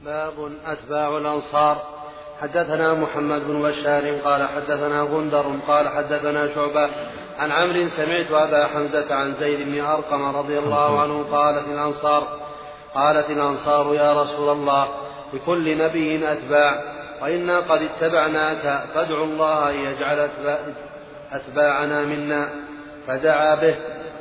باب أتباع الأنصار. حدثنا محمد بن بشار قال حدثنا غندر قال حدثنا شعبة عن عمرو سمعت أبا حمزة عن زيد بن أرقم رضي الله عنه قالت الأنصار يا رسول الله لكل نبي أتباع وإنا قد اتبعناك فادعوا الله أن يجعل أتباعنا منا. فدعا به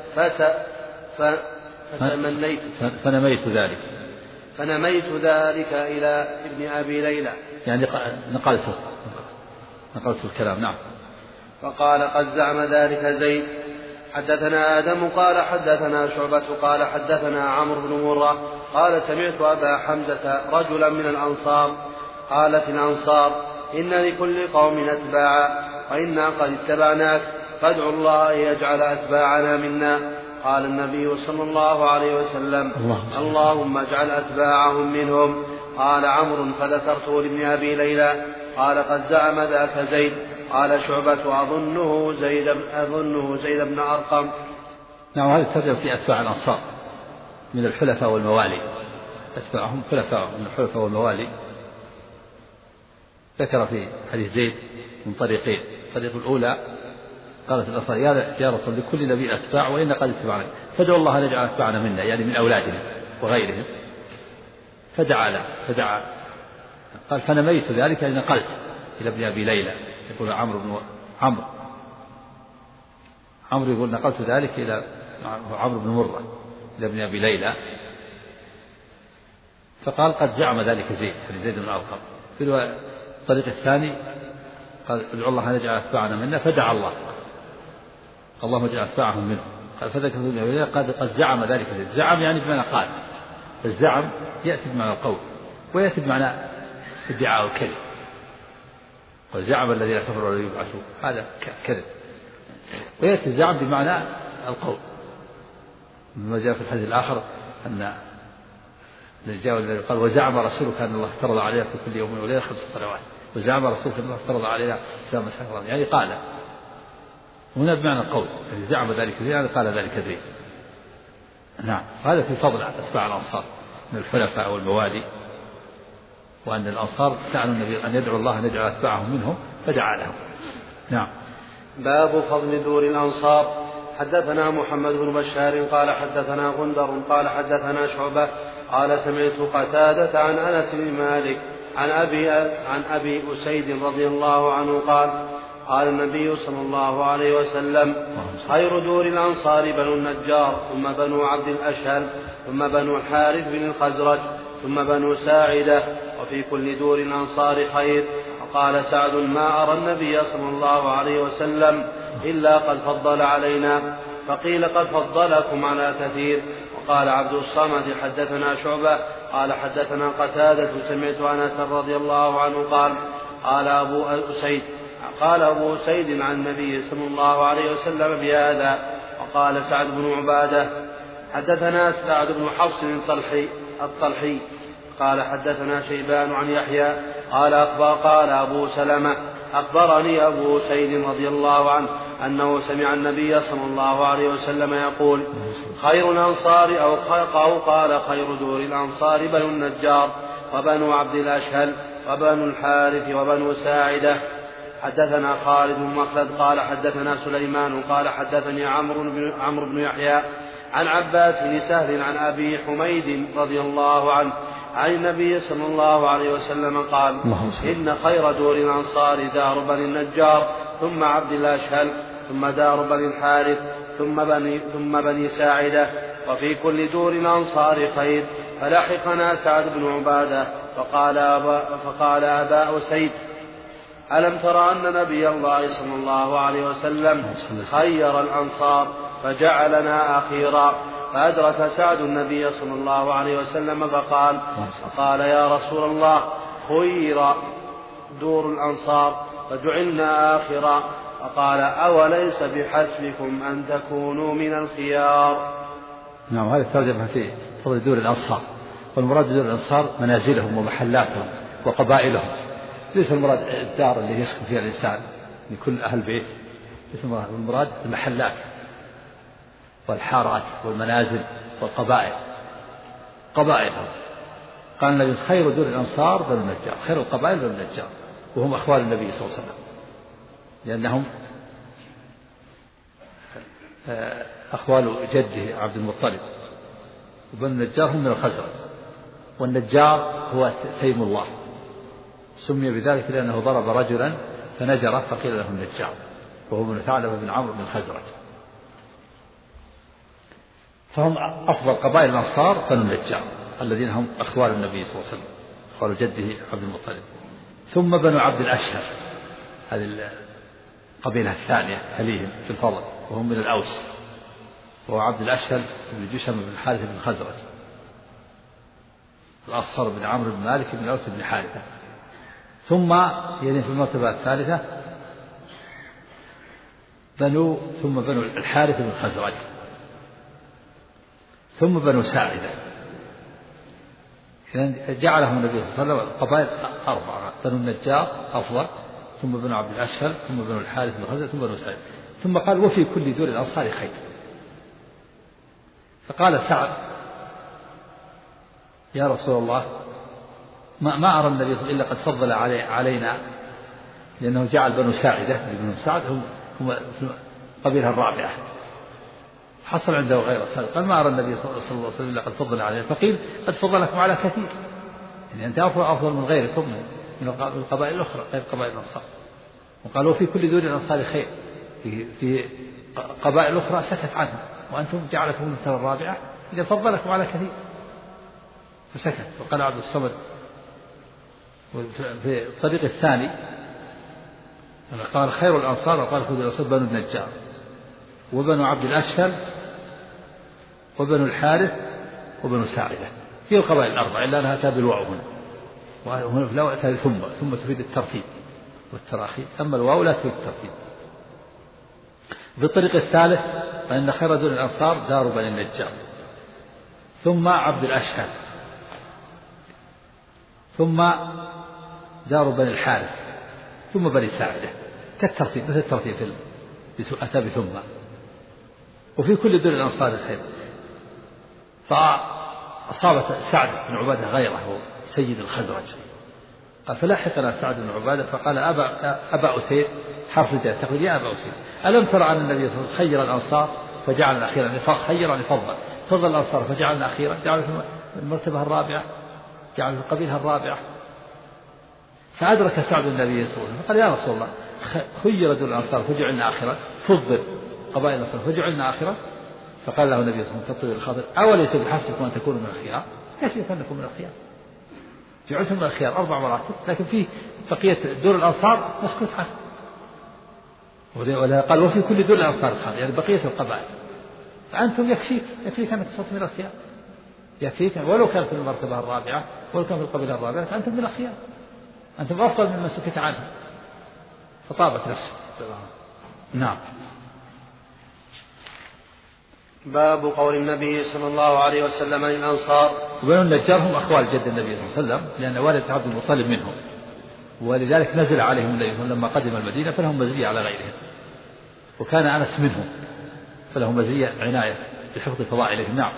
فنميت ذلك إلى ابن أبي ليلى، يعني نقلت الكلام. نعم. فقال قد زعم ذلك زيد. حدثنا آدم قال حدثنا شعبة قال حدثنا عمرو بن مرة قال سمعت أبا حمزة رجلا من الأنصار. قالت الأنصار إن لكل قوم أتباعا وإنا قد اتبعناك فادعوا الله أن يجعل أتباعنا منا. قال النبي صلى الله عليه وسلم اللهم اجعل أتباعهم منهم. قال عمرو فذكرته لابن أبي ليلى قال قد زعم ذاك زيد. قال شعبة أظنه زيد بن أرقم. نعم. هذا الترجمة في أتباع الأنصار من الحلفاء والموالي، أتباعهم حلفاء من الحلفاء والموالي. ذكر في حديث زيد من طريقين. الطريق الأولى قالت الأنصار يا رسول لكل نبي أتباع وإن قد اتبعنا فادعوا الله أن يجعل أتباعنا منا، يعني من أولادهم وغيرهم. فدعا قال فنميت ذلك يعني نقلت إلى ابن أبي ليلى. يقول عمرو يقول نقلت ذلك إلى عمرو بن مرة إلى ابن أبي ليلى. فقال قد زعم ذلك زيد بن أرقم. في الطريق الثاني قال ادعوا الله أن يجعل أتباعنا منا فدعا الله اللهم اجعل أتباعهم منه. قال فذكر ابن أبي ليلى قد زعم ذلك زيد. زعم يعني بمعنى قال. الزعم يأتي بمعنى القول ويأتي بمعنى ادعاء الكذب. وزعم الذين كفروا لن يبعثوا هذا كذب. ويأتي الزعم بمعنى القول. مما جاء في الحديث الآخر أن الذي قال وزعم رسولك أن الله افترض علينا في كل يوم وليلة 5 صلوات. وزعم رسولك أن الله افترض علينا صيام شهر يعني قال. هنا بمعنى القول يعني زعم ذلك زيد يعني قال ذلك زيد. نعم. هذا في فضل أتباع الأنصار من الحلفاء والموالي، وأن الأنصار سألوا النبي أن يدعو الله أن يجعل أتباعهم منهم فدعا لهم. نعم. باب فضل دور الأنصار. حدثنا محمد بن بشار قال حدثنا غندر قال حدثنا شعبة قال سمعت قتادة عن أنس بن مالك عن أبي أسيد رضي الله عنه قال النبي صلى الله عليه وسلم خير دور الأنصار بنو النجار ثم بنو عبد الأشهل ثم بنو الحارث بن الخزرج ثم بنو ساعدة وفي كل دور الأنصار خير. وقال سعد ما أرى النبي صلى الله عليه وسلم إلا قد فضل علينا. فقيل قد فضلكم على كثير. وقال عبد الصمد حدثنا شعبة قال حدثنا قتادة سمعت أنس رضي الله عنه قال أبو أسيد عن النبي صلى الله عليه وسلم بهذا. وقال سعد بن عبادة حدثنا سعد بن حفص الطلحي قال حدثنا شيبان عن يحيى قال أبو سلمة أخبرني أبو أسيد رضي الله عنه أنه سمع النبي صلى الله عليه وسلم يقول خير الأنصار أو قال خير دور الأنصار بنو النجار وبنو عبد الأشهل وبنو الحارث وبنو ساعدة. حدثنا خالد بن مخلد قال حدثنا سليمان قال حدثني عمرو بن يحيى عن عباس بن سهل عن أبي حميد رضي الله عنه عن النبي صلى الله عليه وسلم قال إن خير دور الأنصار دار بني النجار ثم عبد الأشهل ثم دار بني الحارث ثم بني ساعدة وفي كل دور الأنصار خير. فلحقنا سعد بن عبادة فقال أبا أسيد ألم ترى أن نبي الله صلى الله عليه وسلم خير الأنصار فجعلنا أخيرا. فأدرك سعد النبي صلى الله عليه وسلم فقال يا رسول الله خير دور الأنصار فجعلنا آخرا. فقال أوليس بحسبكم أن تكونوا من الخيار. نعم. هذا الترجمة في فضل دور الأنصار. والمراد بدور الأنصار منازلهم ومحلاتهم وقبائلهم. ليس المراد الدار اللي يسكن فيها الإنسان لكل أهل بيت. ليس المراد المحلات والحارات والمنازل والقبائل قبائلهم قال النبي خير دور الأنصار بنو النجار، خير القبائل بنو النجار، وهم أخوال النبي صلى الله عليه وسلم، لأنهم أخوال جده عبد المطلب. وبنو النجار هم من الخزرج، والنجار هو سيم الله، سمي بذلك لأنه ضرب رجلا فنجر فقيل له النجار، وهو بن ثعلبة بن عمرو بن الخزرج. فهم أفضل قبائل الأنصار بنو النجار الذين هم أخوال النبي صلى الله عليه وسلم، أخوال جده عبد المطلب. ثم بنو عبد الأشهر، هذه القبيلة الثانية تليهم في الفضل، وهم من الأوس، وهو عبد الأشهر بن جشم بن الحارث بن الخزرج، الأصفر بن عمرو بن مالك بن الأوس بن حارثة. ثم يعني في المرتبة الثالثة ثم بنو الحارث بن الخزرج، ثم بنو ساعدة. جعلهم النبي صلى الله عليه وسلم القبائل 4: بنو النجار أفضل، ثم بنو عبد الأشهر، ثم بنو الحارث بن الخزرج، ثم بنو ساعدة. ثم قال وفي كل دور الأنصار خير. فقال سعد يا رسول الله ما أرى النبي صلى الله عليه وسلم إلا قد فضل علينا، لأنه جعل بنو ساعدة بن سعد هم القبيلة الرابعة، حصل عنده غير السابق. قال ما أرى النبي صلى الله عليه وسلم إلا قد فضل علينا. فقيل قد فضلكم على كثير، يعني أنت أفضل من غيركم من القبائل الأخرى غير قبائل الأنصار. وقالوا في كل دور الأنصار خير، في قبائل أخرى سكت عنها، وأنتم جعلكم المرتبة الرابعة إذا فضلكم على كثير. فسكت. وقال عبد الصمد في الطريق الثاني قال خير الأنصار، وقال خذ الأنصار بنو النجار وبنو عبد الأشهر وبنو الحارث وبنو ساعدة، في القبائل الأربعة، إلا أنها أتى بالواو هنا، وهنا لا أتى ثم تفيد الترتيب والتراخي، أما الواو لا تفيد الترتيب. في الطريق الثالث فإن خير دور الأنصار دار بني النجار، ثم عبد الأشهر، ثم دار بني الحارث، ثم بني ساعدة، كالترتيب مثل الترتيب أتى بثم. وفي كل دور الأنصار الخير. فأصابت سعد بن عبادة غيره هو سيد الخزرج، قال فلاحقنا سعد بن عبادة فقال أبا أسير، حرف الجر تقول يا أبا أسير ألم ترى أن النبي صلى الله عليه وسلم خير الأنصار فجعلنا أخيرا، خيرا فضل الأنصار فجعلنا أخيرا، جعل في المرتبة الرابعة، جعل في القبيلة الرابعة. فأدرك سعد النبي صلى الله عليه وسلم قال يا رسول الله خير دور الأنصار فجعلنا آخرا، فضل قبائل الأنصار فجعلنا آخرا. فقال له النبي صلى الله عليه وسلم تطويل الخاطر أوليس بحسبكم أن تكونوا من الخيار؟ كيف أنكم من الخيار؟ جعلتم من الخيار 4 مراتب، لكن في بقية دور الأنصار مسكوت عنه. ولا قال وفي كل دور الأنصار خير، يعني بقية القبائل. فأنتم يكفيك أنك تصل من الخيار، يكفيك ولو كان في المرتبة الرابعة ولو كان في القبيلة الرابعة فأنتم من الخيار، أنتم أفضل ممن سكت عنه. فطابت نفسه. نعم. باب قول النبي صلى الله عليه وسلم للأنصار. وبنو النجار هم أخوال جد النبي صلى الله عليه وسلم، لأن والد عبد المطلب منهم، ولذلك نزل عليهم النبي صلى الله عليه وسلم لما قدم المدينة، فلهم مزية على غيرهم، وكان أنس منهم فله مزية عناية بحفظ فضائلهم. نعم.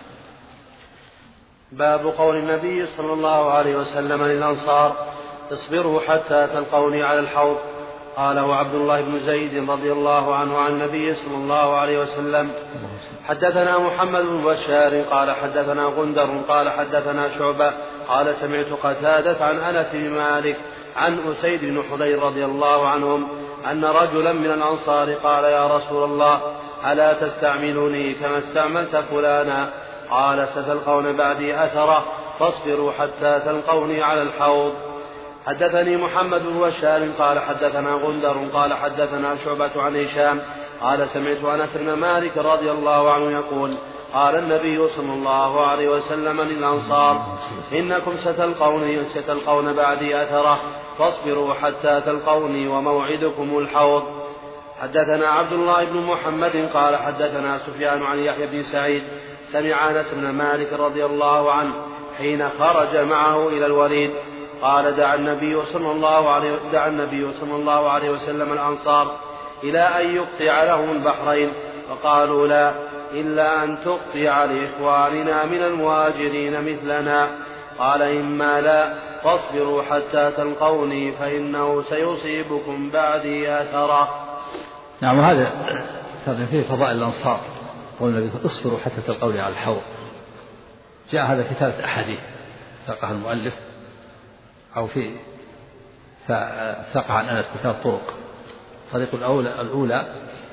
باب قول النبي صلى الله عليه وسلم للأنصار اصبروا حتى تلقوني على الحوض. قاله عبد الله بن زيد رضي الله عنه عن النبي صلى الله عليه وسلم. حدثنا محمد بن بشار قال حدثنا غندر قال حدثنا شعبة قال سمعت قتادة عن أنس بن مالك عن أسيد بن حضير رضي الله عنهم أن رجلا من الأنصار قال يا رسول الله ألا تستعملني كما استعملت فلانا؟ قال ستلقون بعدي أثرة فاصبروا حتى تلقوني على الحوض. حدثني محمد بن بشار قال حدثنا غندر قال حدثنا شعبة عن هشام قال سمعت أنس بن مالك رضي الله عنه يقول قال النبي صلى الله عليه وسلم للأنصار إنكم ستلقون بعدي أثرة فاصبروا حتى تلقوني وموعدكم الحوض. حدثنا عبد الله بن محمد قال حدثنا سفيان عن يحيى بن سعيد سمع أنس بن مالك رضي الله عنه حين خرج معه إلى الوليد قال دعا النبي صلى الله عليه وسلم الأنصار إلى أن يقطع لهم البحرين، فقالوا لا إلا أن تقطع لإخواننا من المهاجرين مثلنا. قال إما لا فاصبروا حتى تلقوني فإنه سيصيبكم بعدي أثرة. نعم. هذا فيه فضائل الأنصار. قول النبي اصبروا حتى تلقوني على الحوض. جاء هذا في 3 أحاديث ساقها المؤلف أو في ساقها عن أنس ب3 طرق. الطريق الأولى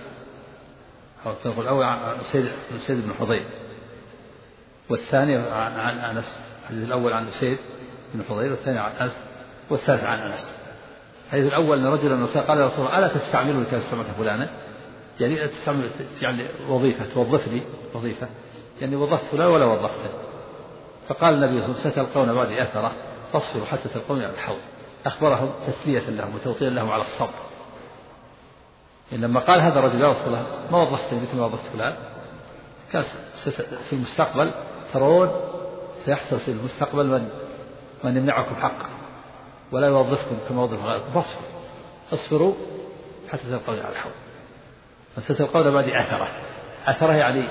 عن سيد بن حضير، والثاني عن أنس. الحديث الأول عن سيد بن حضير، والثاني عن أنس، والثالث عن أنس. الحديث الأول أن رجلا قال يا رسول الله ألا تستعملني كما استعملت فلانا، يعني تستعمل يعني وظيفة، توظفني وظيفة، يعني وظفت فلان ولا وظفته. فقال النبي صلى الله عليه وسلم ستلقون بعدي أثرة فاصبروا حتى تلقوني على الحوض. أخبرهم تسلية لهم وتوطيا لهم على الصبر. لما قال هذا الرجل يا رسول الله ما وظفتني مثل ما وظفت فلان، كان في المستقبل ترون سيحصل في المستقبل من يمنعكم حق ولا يوظفكم كما وظف غيركم، فاصبروا حتى تلقوني على الحوض. فستلقون بعدي أثرة يعني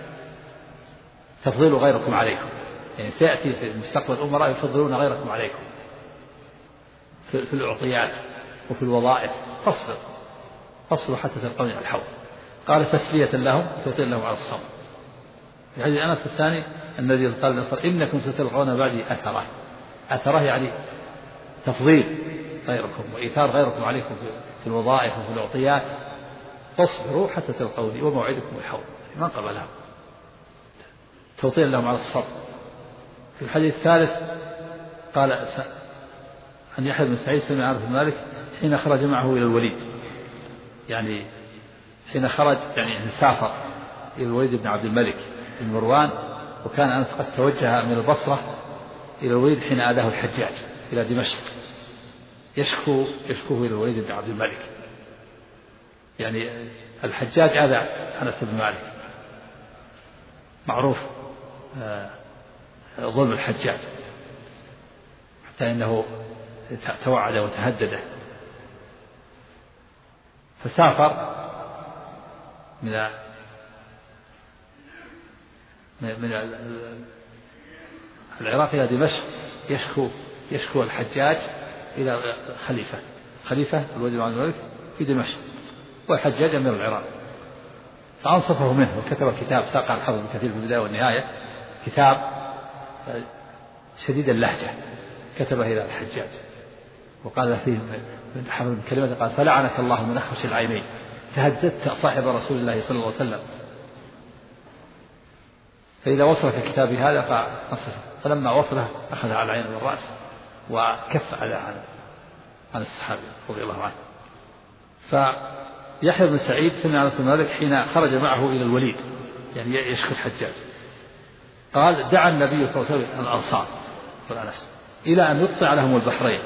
تفضيل غيركم عليكم، يعني سيأتي في المستقبل أمراء يفضلون غيركم عليكم في الأعطيات وفي الوظائف، فاصبروا حتى تلقوني على الحوض. قال تسلية لهم وتوطيا لهم على الصبر. في حديث أنس الثاني الذي قال النصر إنكم ستلقون بعدي أثرة يعني تفضيل غيركم وإيثار غيركم عليكم في الوظائف وفي الأعطيات، فاصبروا حتى تلقوني وموعدكم الحوض. ما قبلها توطيا لهم على الصبر. في الحديث الثالث قال أن يحيى بن سعيد سمع أنس بن مالك حين خرج معه إلى الوليد، يعني حين خرج يعني سافر إلى الوليد بن عبد الملك بن مروان، وكان أنس قد توجه من البصرة إلى الوليد حين آذاه الحجاج إلى دمشق، يشكوه إلى الوليد بن عبد الملك. يعني الحجاج آذى أنس بن مالك، معروف ظلم الحجاج، حتى إنه توعد وتهدده، فسافر من العراق إلى دمشق يشكو الحجاج إلى خليفة الوليد بن عبد الملك في دمشق، والحجاج أمير العراق. فأنصفه منه وكتب كتاب ساق الحافظ ابن كثير في البداية والنهاية، كتاب شديد اللهجة كتبه إلى الحجاج، وقال فيه من كلمة قال فلعنك الله من أخفش العينين تهددت صاحب رسول الله صلى الله عليه وسلم، فإذا وصلك كتابي هذا فأنصفه. فلما وصله أخذ على العين والرأس وكف عن الصحابي رضي الله عنه. فيحيى بن سعيد سمع أنس بن مالك حين خرج معه إلى الوليد، يعني يشكو الحجاج، قال دعا النبي صلى الله عليه وسلم الأنصار إلى أن يقطع لهم البحرين.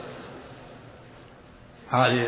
هذه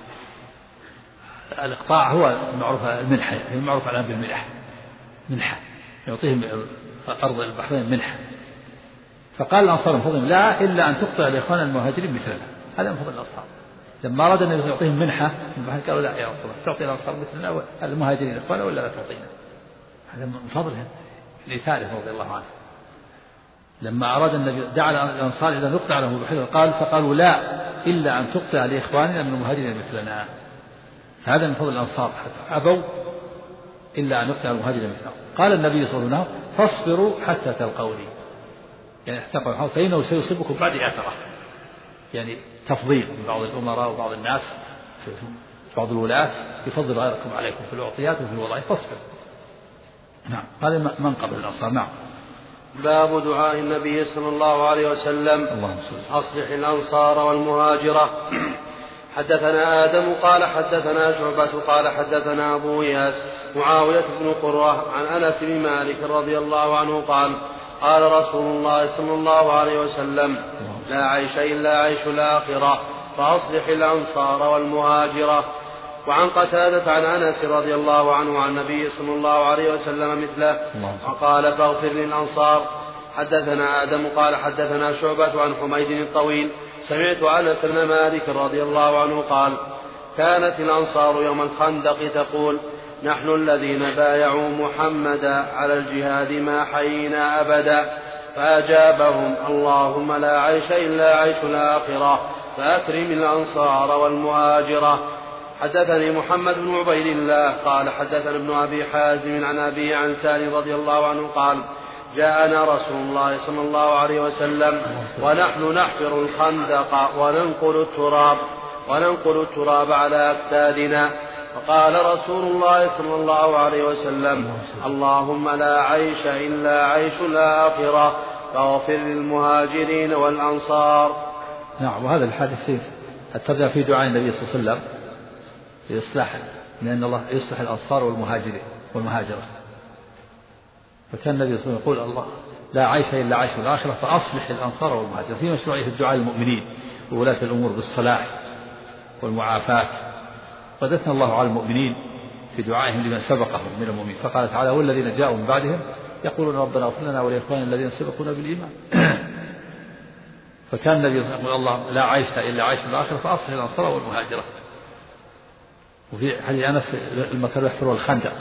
الإقطاع هو المعروف المنحة، المعروف الآن بالمنح، منحة يعطيهم أرض البحرين منحة. فقال الأنصار من فضلهم لا إلا أن تقطع لإخوان المهاجرين مثلنا، هذا من فضل الأنصار. لما أراد النبي يعطيهم منحة قالوا لا يا رسول الله تعطي الأنصار مثلنا المهاجرين إخوانا ولا لا تعطينا، هذا من فضلهم لثالث رضي الله عنه. لما أراد النبي دعا الأنصار إذا نقطع لهم البحرين فقالوا لا إلا أن تقطع لإخواننا من المهاجرين مثلنا، هذا من فضل الأنصار حتى أبوا إلا أن يقطع المهاجرين مثلنا. قال النبي صلى الله عليه وسلم فاصبروا حتى تلقوني، يعني احتقوا فإنه سيصيبكم بعد أثرة، يعني تفضيل من بعض الأمراء وبعض الناس بعض الولاة يفضل غيركم عليكم في الأعطيات وفي الوظائف، فاصبر. نعم هذا من قبل الأنصار. نعم. باب دعاء النبي صلى الله عليه وسلم أصلح الأنصار والمهاجرة. حدثنا آدم قال حدثنا شعبة قال حدثنا أبو إياس معاوية بن قرة عن أنس بن مالك رضي الله عنه قال قال رسول الله صلى الله عليه وسلم لا عيش إلا عيش الآخرة فأصلح الأنصار والمهاجرة. وعن قتادة عن أنس رضي الله عنه عن النبي صلى الله عليه وسلم مثله وقال فاغفر للأنصار. حدثنا آدم قال حدثنا شعبة عن حميد الطويل سمعت أنس بن مالك رضي الله عنه قال كانت الأنصار يوم الخندق تقول نحن الذين بايعوا محمدا على الجهاد ما حيينا أبدا فأجابهم: اللهم لا عيش إلا عيش الآخرة فأكرم الأنصار والمهاجرة. حدثني محمد بن عبيد الله قال حدثنا ابن أبي حازم عن أبي عن سالم رضي الله عنه قال: جاءنا رسول الله صلى الله عليه وسلم ونحن نحفر الخندق وننقل التراب على أكتادنا، فقال رسول الله صلى الله عليه وسلم: اللهم لا عيش إلا عيش الآخرة فاغفر للمهاجرين والأنصار. نعم. وهذا الحديث الترجمة في دعاء النبي صلى الله عليه وسلم لإصلاح، لأن الله يصلح الأنصار والمهاجرين والمهاجرة. فكان النبي صلى الله عليه وسلم يقول: الله لا عيش إلا عيش الآخرة فأصلح الأنصار والمهاجرة، في مشروعية الدعاء للمؤمنين وولاة الأمور بالصلاح والمعافاة. قد أثنى الله على المؤمنين في دعائهم لمن سبقهم من المؤمنين، فقال تعالى: والذين جاءوا من بعدهم يقولون ربنا اغفر لنا ولإخواننا الذين سبقونا بالإيمان. فكان النبي يقول: الله لا عيش إلا عيش الآخرة فأصلح الأنصار والمهاجرة. وفي حديث أنس لما كانوا يحفرون الخندق،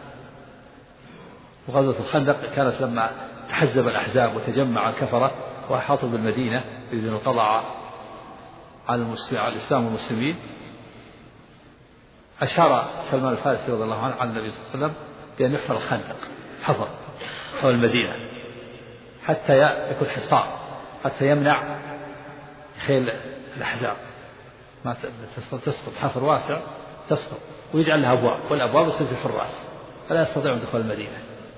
وغزوة الخندق كانت لما تحزب الأحزاب وتجمع الكفرة وأحاطوا بالمدينة يريدون القضاء على الإسلام والمسلمين، أشار سلمان الفارسي رضي الله عنه عن النبي صلى الله عليه وسلم بأن يحفر الخندق حفر حول المدينة حتى يكون حصار، حتى يمنع خيل الأحزاب ما تسقط، حفر واسع تسقط، ويجعل لها أبواب، والأبواب تصير في الحراس فلا يستطيعون دخول المدينة.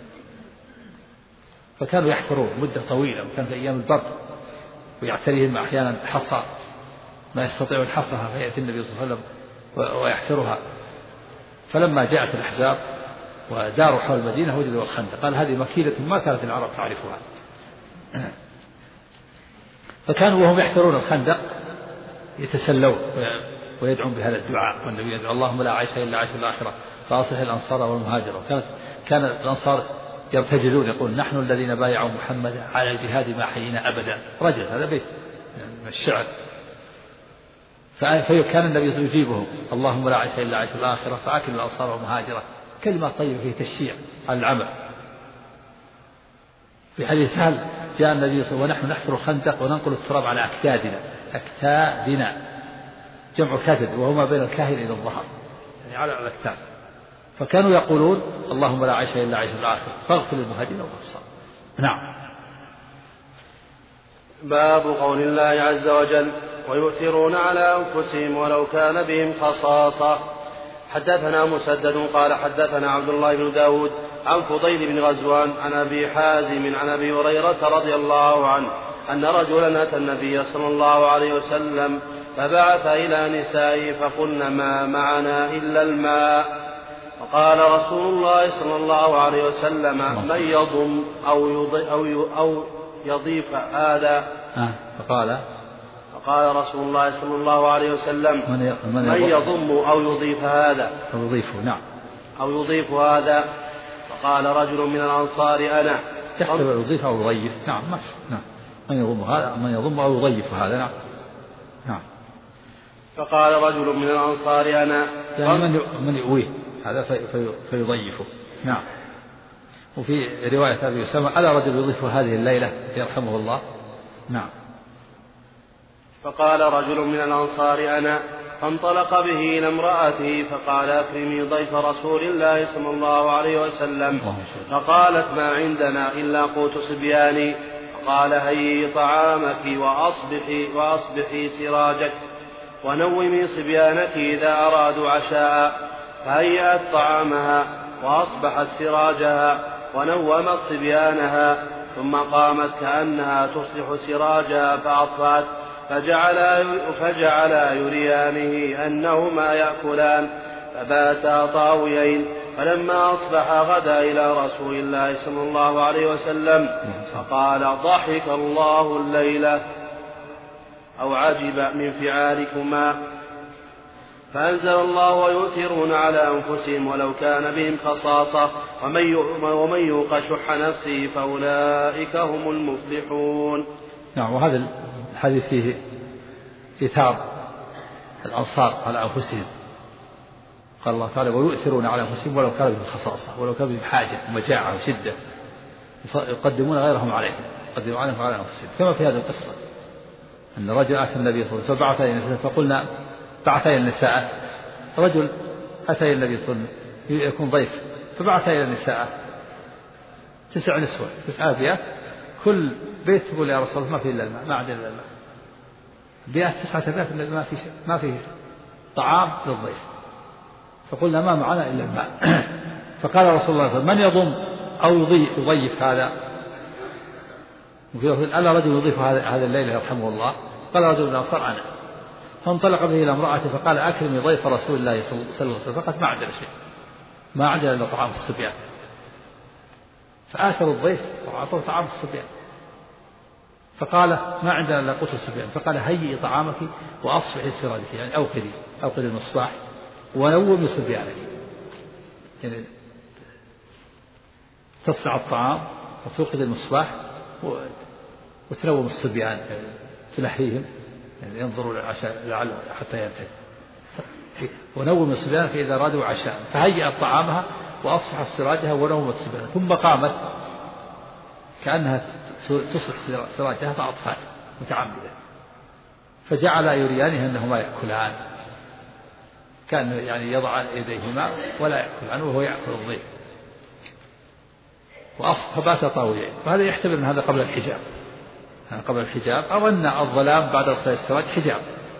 فكانوا يحفرون مدة طويلة، وكان في أيام البرد ويعتريهم أحيانا حصى ما يستطيعون حفرها، فيأتي النبي صلى الله عليه وسلم ويحفرها. فلما جاءت الأحزاب وداروا حول المدينة وجدوا الخندق، قال: هذه مكيدة ما كانت العرب تعرفها. فكانوا وهم يحفرون الخندق يتسلون ويدعون بهذا الدعاء، والنبي يدعو: اللهم لا عيش إلا عيش الآخرة فأصلح الأنصار والمهاجرة. كان الأنصار يرتجزون يقول: نحن الذين بايعوا محمدا على الجهاد ما حيينا أبدا. رجز، هذا بيت من الشعر. فكان النبي يجيبهم: اللهم لا عيش إلا عيش الآخرة فأكرم الأنصار والمهاجرة. كلمة طيبة فيه تشجيع على العمل. في حديث سهل جاء النبي صلى الله عليه وسلم: ونحن نحفر الخندق وننقل التراب على أكتادنا جمع كتد، وهو ما بين الكاهل إلى الظهر، يعني على الأكتاف. فكانوا يقولون: اللهم لا عيش إلا عيش الآخرة فاغفر للمهاجرين والأنصار. نعم. باب قول الله عز وجل: ويؤثرون على أنفسهم ولو كان بهم خصاصة. حدثنا مسدد قال حدثنا عبد الله بن داود عن فضيل بن غزوان عن أبي حازم عن أبي هريرة رضي الله عنه أن رجلا أتى النبي صلى الله عليه وسلم فبعث إلى نسائه فقلن: ما معنا إلا الماء. فقال رسول الله صلى الله عليه وسلم: من يضم أو يضيف هذا. فقال رسول الله صلى الله عليه وسلم: من يضم أو يضيف هذا. أو يضيف هذا. فقال رجل من الأنصار: أنا. يحتمل يضيف أو يضيف. نعم. من يضم هذا، من يضم أو يضيف هذا. نعم. فقال رجل من الأنصار: أنا. يعني من يؤويه هذا فيضيفه. نعم. وفي رواية أبي أسامة: ألا رجل يضيف هذه الليلة يرحمه الله. نعم. فقال رجل من الأنصار: أنا. فانطلق به إلى امرأته فقال: أكرمي ضيف رسول الله صلى الله عليه وسلم. فقالت: ما عندنا إلا قوت صبياني. فقال: هيئي طعامك وأصبحي سراجك ونومي صبيانك إذا أرادوا عشاء. فهيأت طعامها وأصبحت سراجها ونومت صبيانها، ثم قامت كأنها تصلح سراجها فأطفأت، فجعلا يريانه أنهما يأكلان، فباتا طاويين. فلما أصبح غدا إلى رسول الله صلى الله عليه وسلم فقال: ضحك الله الليلة أو عجب من فعالكما. فأنزل الله: ويؤثرون على أنفسهم ولو كان بهم خصاصة ومن يوق شح نفسه فأولئك هم المفلحون. نعم. وهذا الحديث فيه إيثار الأنصار على أنفسهم. قال الله تعالى: ويؤثرون على أنفسهم ولو كان بهم خصاصة، ولو كان بهم حاجة ومجاعة وشدة يقدمون غيرهم عليهم. قدموا على أنفسهم. كما في هذه القصة أن رجل أتى النبي صلى الله عليه وسلم فبعث إلى النساء، فقلنا بعث إلى النساء، رجل أتى إلى النبي صلى الله عليه وسلم يكون ضيف، فبعث إلى النساء 9 نسوة 9 أبيات، كل بيت يقول يا رسول الله ما فيه إلا الماء، ما عندنا إلا الماء. بيات 9 أبيات ما فيه طعام للضيف، فقلنا ما معنا إلا الماء. فقال رسول الله صلى الله عليه وسلم من يضم أو يضيف هذا؟ ألا رجل يضيف هذا الليل يرحمه الله؟ قال رجل من الأنصار أنا. فانطلق به إلى امرأته فقال أكرمي ضيف رسول الله صلى الله عليه وسلم، فقد ما عندنا شيء، ما عندنا إلا طعام الصبيان. فآثروا الضيف وأعطوه طعام الصبيان، فقال ما عندنا إلا قوت الصبيان. فقال هيئي طعامك وأصبحي سراجك، يعني أوقدي المصباح ونومي صبيانك، يعني تصنع الطعام وتوقد المصباح وتنوم الصبيان تلهيهم، يعني ينظروا للعشاء لعله حتى ينتهي، ونوم الصبيان فإذا رادوا عشاء، فهيأت طعامها وأصبحت سراجها ونومت الصبيان، ثم قامت كأنها تصلح سراجها فأطفأت متعمدة، فجعل يريانها أنهما يأكلان، كان يعني يضع يديهما ولا يأكلان وهو يأكل الضيف، فبات طاويين. وهذا يحتمل أن هذا قبل الحجاب، أو أن الظلام بعد إطفاء السراج حجاب،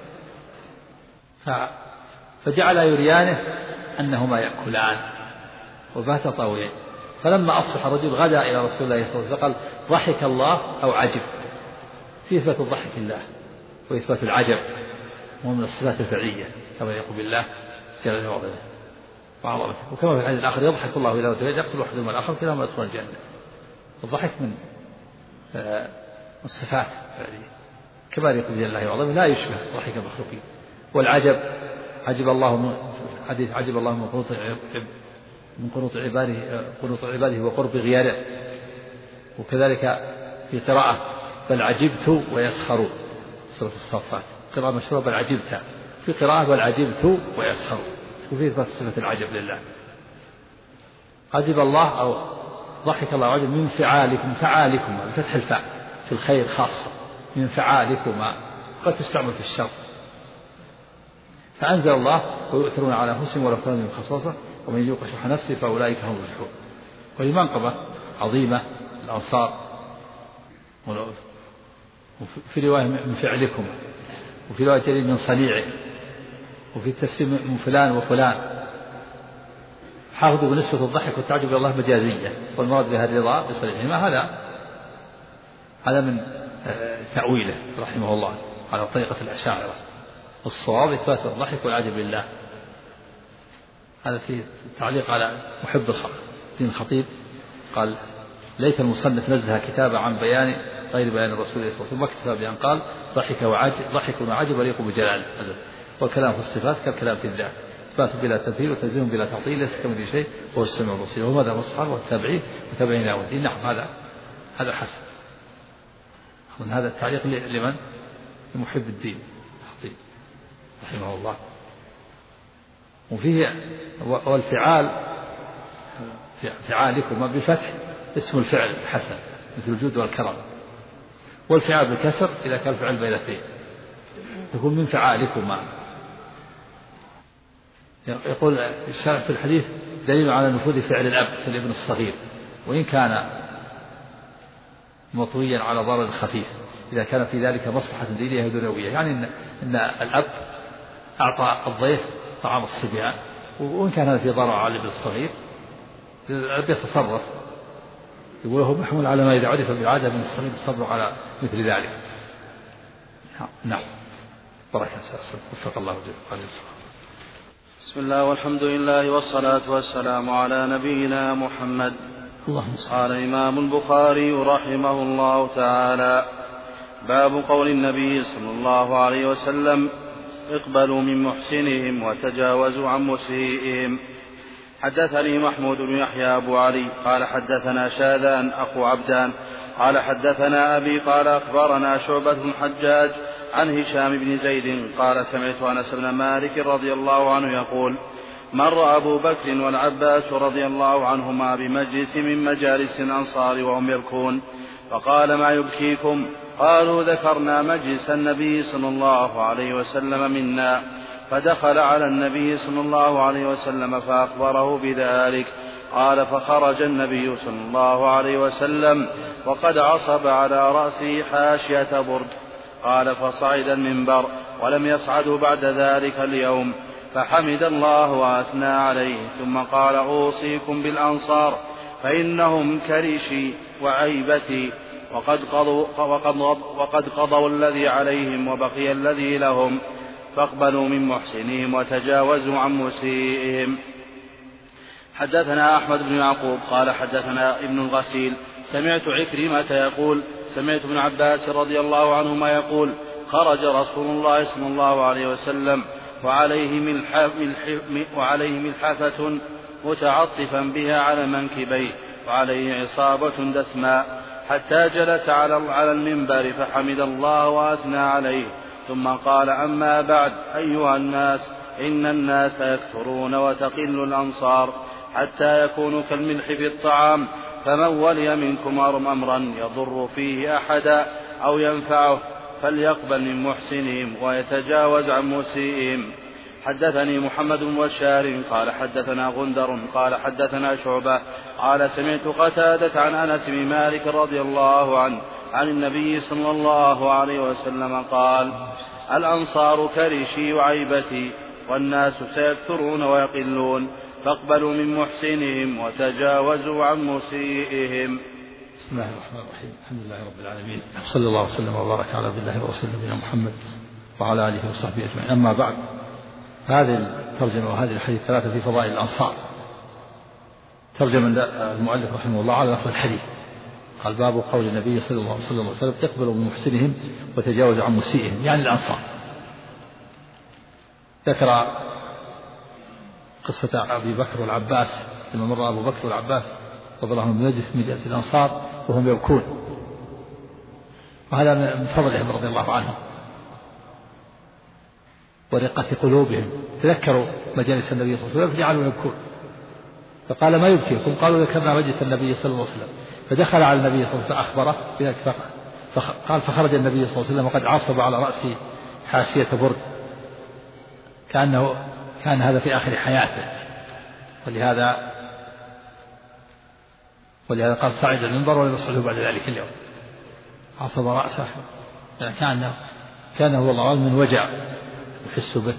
فجعل يريانه أنهما يأكلان وبات طاويين. فلما أصبح الرجل غدا إلى رسول الله صلى الله عليه وسلم فقال ضحك الله أو عجب، في إثبات الضحك الله وإثبات العجب، وهو من الصفات الفعلية كما يقول بالله جل وعلا وعظمته. وكما في الحديث الآخر يضحك الله إلى رجلين يقتل أحدهما الآخر كلاهما يدخل الجنة. الضحك من الصفات الفعلية كما يقول جل وعلا لا يشبه ضحك المخلوقين. والعجب عجب الله من قنوط عباده وقرب غياره. وكذلك في قراءة بل عجبت ويسخرون، سورة الصافات قراءة مشهورة بل عجبت، في قراءة بل عجبت ويسخرون، وفي إثبات صفة العجب لله. عجب الله أو ضحك الله عجب من فعالكما بفتح الفاء في الخير خاصة، من فعالكما قد تستعمل في الشر. فأنزل الله ويؤثرون على أنفسهم ولو كانوا من خصاصة ومن يوق شح نفسه فأولئك هم المفلحون. وهي منقبة عظيمة الأنصار. وفي رواية من فعلكما، وفي رواية من صنيعك، وفي التفسير من فلان وفلان. حافظوا بنسبة الضحك والتعجب إلى الله مجازية، والمراد بها الرضا بصريحهما. هذا من تأويله رحمه الله على طريقة الأشاعرة. الصواب إثبات الضحك والعجب لله. هذا في تعليق على محب الدين الخطيب قال ليت المصنف نزه كتابه عن بيان غير بيان الرسول صلى الله عليه وسلم، واكتفى بأن قال ضحك وعجب وليق بجلاله. والكلام في الصفات كالكلام في الذات، إثبات بلا تمثيل وتنزيه بلا تعطيل، ليس كمثله شيء وهو السميع البصير. وماذا هو الصحابة والتابعين وتابعين إلى الدين. نعم هذا حسن. هذا التعليق لمن؟ لمحب الدين الخطيب رحمه الله. وفيه والفعال فعالكم بفتح اسم الفعل الحسن مثل الجود والكرم، والفعال بالكسر إذا كان الفعل بين اثنين يكون من فعالكما. يقول الشارع في الحديث دليل على نفوذ فعل الأب في الابن الصغير وإن كان مطويا على ضرر خفيف، إذا كان في ذلك مصلحة دينية ودنيوية. يعني إن الأب أعطى الضيف طعام الصبيان، وإن كان هذا في ضرر على الابن الصغير الأب يتصرف، يقول له محمول على ما إذا عرف بالعادة من الصغير الصبر على مثل ذلك. نعم بركة وفق الله جل. بسم الله والحمد لله والصلاة والسلام على نبينا محمد. قال الإمام البخاري رحمه الله تعالى باب قول النبي صلى الله عليه وسلم اقبلوا من محسنهم وتجاوزوا عن مسيئهم. حدثني محمود بن يحيى أبو علي قال حدثنا شاذان أخو عبدان قال حدثنا أبي قال أخبرنا شعبة بن الحجاج عن هشام بن زيد قال سمعت أنس بن مالك رضي الله عنه يقول مر أبو بكر والعباس رضي الله عنهما بمجلس من مجالس الأنصار وهم يبكون، فقال: ما يبكيكم؟ قالوا: ذكرنا مجلس النبي صلى الله عليه وسلم منا. فدخل على النبي صلى الله عليه وسلم فأخبره بذلك. قال: فخرج النبي صلى الله عليه وسلم وقد عصب على رأسه حاشية برد. قال: فصعد المنبر ولم يصعد بعد ذلك اليوم، فحمد الله وأثنى عليه، ثم قال: أوصيكم بالأنصار فإنهم كرشي وعيبتي، وقد قضوا الذي عليهم وبقي الذي لهم، فاقبلوا من محسنهم وتجاوزوا عن مسيئهم. حدثنا أحمد بن يعقوب قال حدثنا ابن الغسيل سمعت عكرمة يقول: سمعت ابن عباس رضي الله عنهما يقول: خرج رسول الله صلى الله عليه وسلم وعليه ملحفة متعطفا بها على منكبيه، وعليه عصابة دسماء، حتى جلس على المنبر فحمد الله وأثنى عليه، ثم قال: أما بعد، أيها الناس، إن الناس يكثرون وتقل الأنصار حتى يكونوا كالملح في الطعام، فمن ولي منكم أمرا يضر فيه أحدا أو ينفعه فليقبل من محسنهم ويتجاوز عن مسيئهم. حدثني محمد بن بشار قال حدثنا غندر قال حدثنا شعبة قال: سمعت قتادة عن أنس بن مالك رضي الله عنه عن النبي صلى الله عليه وسلم قال: الأنصار كرشي وعيبتي، والناس سيكثرون ويقلون، فاقبلوا من محسنهم وتجاوزوا عن مسيئهم. بسم الله الرحمن الرحيم. الحمد لله رب العالمين، صلى الله وسلم وبارك على عبد الله ورسوله نبينا محمد وعلى آله وصحبه أجمعين. أما بعد، هذه الترجمة وهذه الحديث ثلاثة في فضائل الأنصار. ترجم المؤلف رحمه الله على لفظ الحديث، قال: باب قول النبي صلى الله عليه وسلم: اقبلوا من محسنهم وتجاوزوا عن مسيئهم، يعني الأنصار. ذكر قصة أبي بكر والعباس، لما مر أبو بكر والعباس رضي الله عنهم بمجلس من جلسة الأنصار وهم يبكون، وهذا من فضلهم رضي الله عنهم ورقة قلوبهم، تذكروا مجالس النبي صلى الله عليه وسلم فجعلوا يبكون. فقال: ما يبكيكم؟ قالوا: ذكرنا مجلس النبي صلى الله عليه وسلم. فدخل على النبي صلى الله عليه وسلم فأخبره بذلك، قال: فخرج النبي صلى الله عليه وسلم وقد عصب على رأسه حاشية برد، كان هذا في آخر حياته، ولهذا قال: صعد المنبر ولم يصعده بعد ذلك اليوم. عصب رأسه، يعني كان هو الله من وجع يحس به،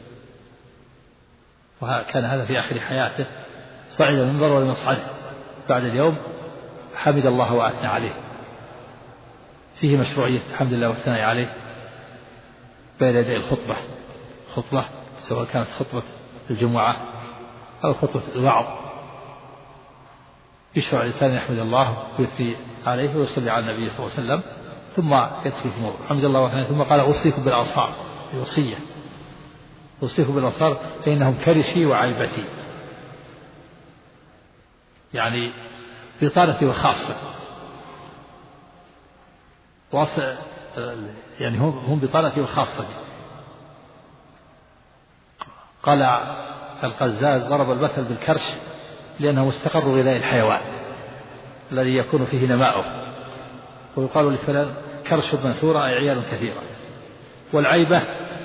وكان هذا في آخر حياته. صعد المنبر ولم يصعده بعد اليوم، حمد الله وأثنى عليه. فيه مشروعية الحمد لله والثناء عليه بين يدي الخطبة، سواء كانت خطبة الجمعة أو خطبة الوعظ. يشرع الإنسان يحمد الله ويثني عليه ويصلي على النبي صلى الله عليه وسلم، ثم يكفي في موضوع الحمد لله والثناء. ثم قال: أوصيكم بالأنصار، الوصية: أوصيكم بالأنصار فإنهم كرشي وعيبتي، يعني بطانتي وخاصة، يعني هم بطانتي وخاصة. قال القزاز: ضرب المثل بالكرش لأنه مستقر غذاء الحيوان الذي يكون فيه نماؤه، ويقال لفلان كرش منثورة، أي عيال كثيرة. والعيبة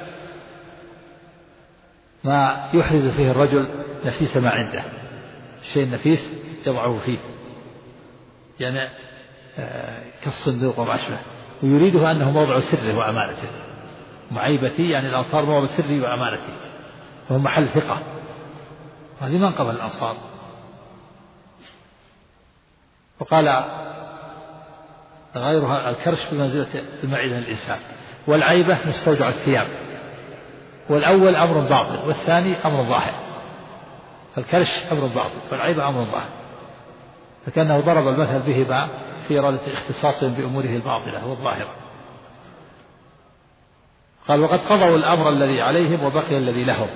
ما يحرز فيه الرجل نفيس ما عنده، الشيء النفيس يضعه فيه، يعني كالصندوق وما أشبه، ويريده أنه موضع سره وأمانته. معيبتي يعني الأنصار موضع سري وأمانتي، وهم محل ثقة، هذه منقبة الأنصار. وقال غيرها: الكرش بمنزلة المعدة للإنسان. والعيبة مستودع الثياب، والأول أمر باطن والثاني أمر ظاهر. فالكرش أمر باطن والعيبة أمر ظاهر، فكأنه ضرب المثل بهما في إرادة اختصاصهم بأموره الباطنة والظاهرة. قال: وقد قضوا الأمر الذي عليهم وبقي الذي لهم،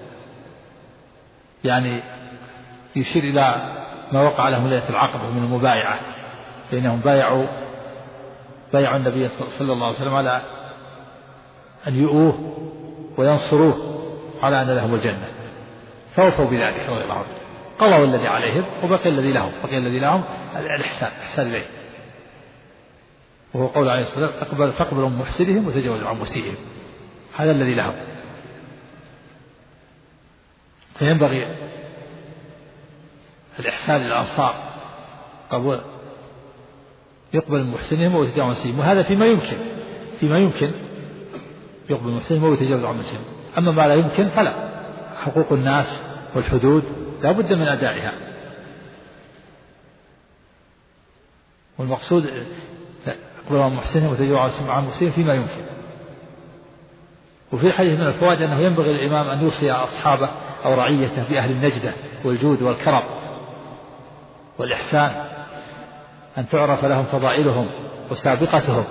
يعني يشير إلى ما وقع لهم ليلة العقبة من المبايعة، فإنهم بايعوا النبي صلى الله عليه وسلم على أن يؤوه وينصروه على أن لهم الجنة، فوفوا بذلك رضي الله عنهم. قضوا الذي عليهم وبقي الذي لهم، الإحسان إليه. وهو قول عليه الصلاة والسلام فاقبلوا من محسنهم وتجاوزوا عن مسيئهم، هذا الذي لهم. فينبغي الإحسان للأنصار، يقبل من محسنهم ويتجاوز عن مسيئهم، وهذا فيما يمكن يقبل من محسنهم ويتجاوز عن مسيئهم. أما ما لا يمكن فلا، حقوق الناس والحدود لا بد من أدائها. والمقصود يقبل من محسنهم ويتجاوز عن مسيئهم فيما يمكن. وفي الحديث من الفوائد أنه ينبغي للإمام أن يوصي أصحابه أو رعيته بأهل النجدة والجود والكرم والإحسان، أن تعرف لهم فضائلهم وسابقتهم.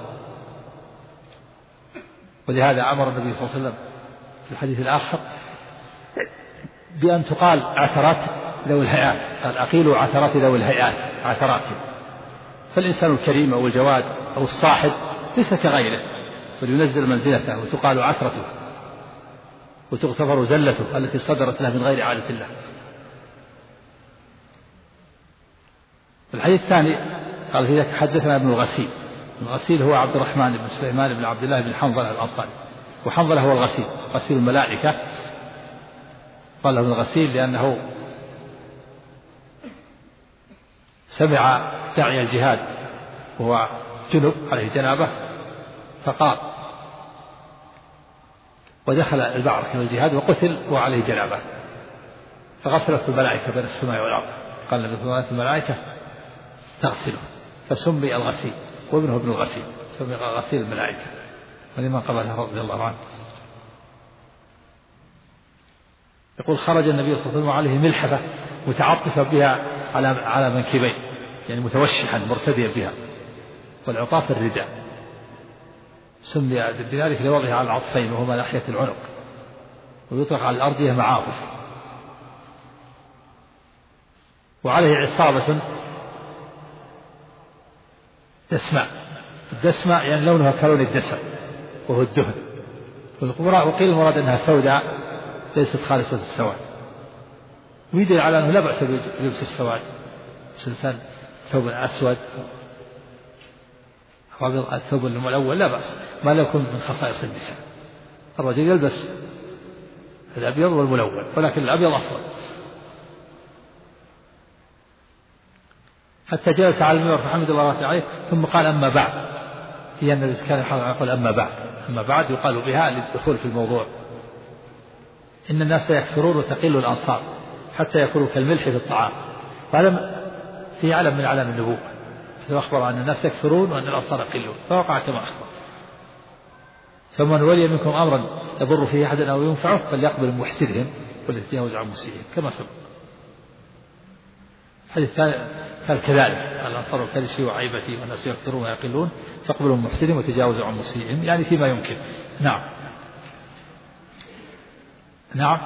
ولهذا أمر النبي صلى الله عليه وسلم في الحديث الآخر بأن تقال عثرات ذوي الهيئات، قال أقيلوا عثرات ذوي الهيئات عثرات. فالإنسان الكريم أو الجواد أو الصاحب ليس كغيره، بل ينزل منزلته وتقال عثرته وتغتفر زلته التي صدرت له من غير عادة الله. الحديث الثاني قال فيه حدثنا ابن الغسيل. ابن الغسيل هو عبد الرحمن بن سليمان بن عبد الله بن حنظلة الأنصاري، وحنظلة هو الغسيل، غسيل الملائكة. قال له ابن الغسيل لأنه سمع داعي الجهاد وهو جنب عليه جنابه فقام ودخل المعركة والجهاد وقتل وعليه جنابه، فغسلت الملائكة بين السماء والأرض. قال النبي الملائكة تغسله، فسمي الغسيل، وابنه ابن الغسيل، سمي غسيل الملائكة، ولمن قبله رضي الله عنه. يقول خرج النبي صلى الله عليه وسلم عليه ملحفة متعطفا بها على منكبيه، يعني متوشحا مرتديا بها، والعطاف الرداء، سمي بذلك لوضعه على العطفين وهما ناحية العنق، ويطلق على الأرضية معاطف. وعليه عصابة دسماء، الدسماء يعني لونها كلون الدسم وهو الدهن. وقيل المراد أنها سوداء ليست خالصة السواد، ويدل على أنه لا بأس بلبس السواد، الإنسان ثوب أسود أو الثوب الملون لا بأس، ما لا يكون من خصائص النساء. الرجل يلبس الأبيض والملون، ولكن الأبيض أفضل. حتى جلس على المنبر فحمد الله عليه ثم قال أما بعد. هي النبي كان يقول أما بعد، أما بعد يقال بها للدخول في الموضوع. إن الناس يكثرون وتقل الأنصار حتى يكونوا كالملح في الطعام، وهذا في علم من علم النبوة. فأخبر أن الناس يكثرون وأن الأنصار يقلون، فوقع كما أخبر. فمن ولي منكم أمرا يضر فيه أحد أو ينفعه فليقبل محسنهم وليتجاوز عن مسيئهم كما سبق. الحديث قال كذلك الأنصار كالشي وعيبتي والناس يكثرون ويقلون فاقبلوا محسنهم وتجاوزوا عن مسيئهم، يعني فيما يمكن. نعم نعم.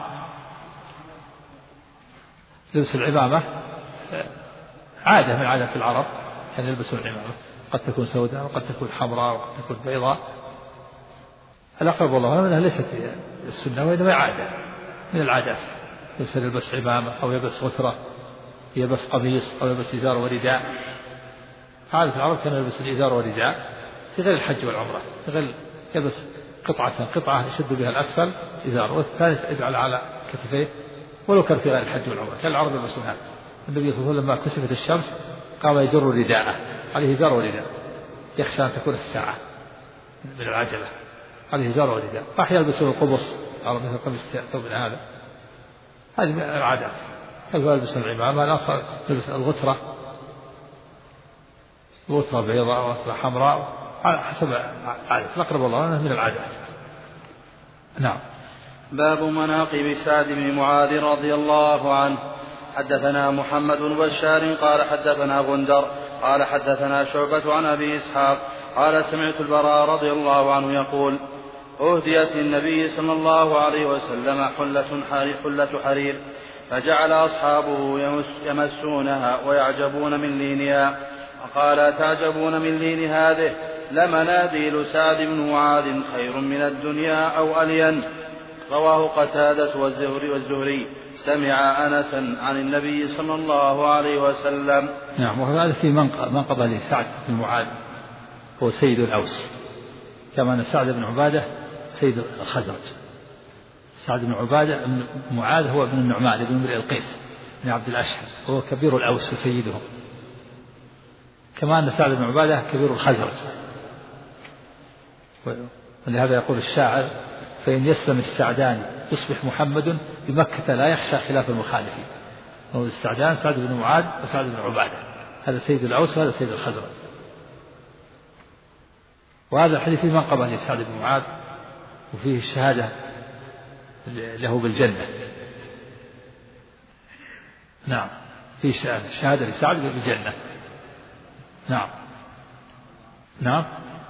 لبس العمامة عادة من عادة العرب، كان يلبسون العمامة، قد تكون سوداء وقد تكون حمراء وقد تكون بيضاء. الأقرب والله أنها ليست السنة وإنما عادة من العادات. الإنسان يلبس عمامة أو يلبس غترة، يلبس قميص أو يلبس إزار ورداء. عادة العرب كان يلبس الإزار والرداء في غير الحج والعمرة، في غير يلبس قطعة يشد بها الأسفل إزار، والثالث يجعل على كتفيه، ولو كان في غير الحج والعمرة كان العرب يلبسون هذا. النبي صلى الله عليه وسلم لما كسفت الشمس قام يجر رداءه، عليه إزار ورداء، يخشى أن تكون الساعة من العجلة، عليه إزار ورداء. فأحيانا يلبسون القبص أو مثل قميص ثوب من هذه من العادات. كيف يلبسون العمامة؟ الأصل يلبس الغترة بيضاء وغترة حمراء على حسب عادة. الأقرب والله أنه من العادات. نعم. باب مناقب سعد بن معاذ رضي الله عنه. حدثنا محمد بن بشار قال حدثنا غندر قال حدثنا شعبة عن أبي إسحاق قال سمعت البراء رضي الله عنه يقول أهديت للنبي صلى الله عليه وسلم حلة حرير، فجعل أصحابه يمسونها ويعجبون من لينها، وقال تعجبون من لين هذه لمناديل سعد بن معاذ خير من الدنيا أو ألين. رواه قتادة والزهري سمع أنسا عن النبي صلى الله عليه وسلم. نعم. وهذا في منقبة لسعد بن معاذ هو سيد الأوس، كما أن سعد بن عبادة سيد الخزرج. سعد بن عبادة بن معاذ هو ابن النعمان بن امرئ القيس بن عبد الأشهر، وهو كبير الأوس وسيدهم، كما أن سعد بن عبادة كبير الخزرج. ولهذا يقول الشاعر: فإن يسلم السعدان يصبح محمد بمكة لا يخشى خلاف المخالفين. السعدان سعد بن معاذ وسعد بن عبادة، هذا سيد الأوس وهذا سيد الخزرج. وهذا الحديث فيه منقبة لسعد بن معاذ، وفيه الشهادة له بالجنة. نعم، فيه شهادة لسعد بالجنة. نعم نعم.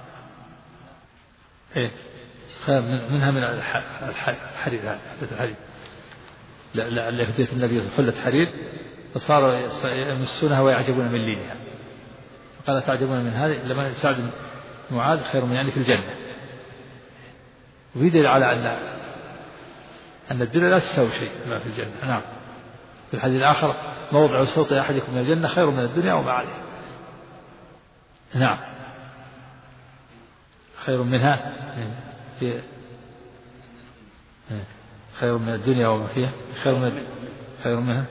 إيه، منها من الحرير، هذا الحرير اللي هديت النبي حلة حرير فصاروا يمسونها ويعجبون من لينها، فقال: تعجبون من هذه؟ لما سعد بن معاذ خير من يعني في الجنة. وفي دليل على أن الدنيا لا تساوي شيء ما في الجنة. نعم. في الحديث الآخر: موضع صوت أحدكم من الجنة خير من الدنيا وما عليها. نعم، خير منها، خير من الدنيا وما فيها، خير منها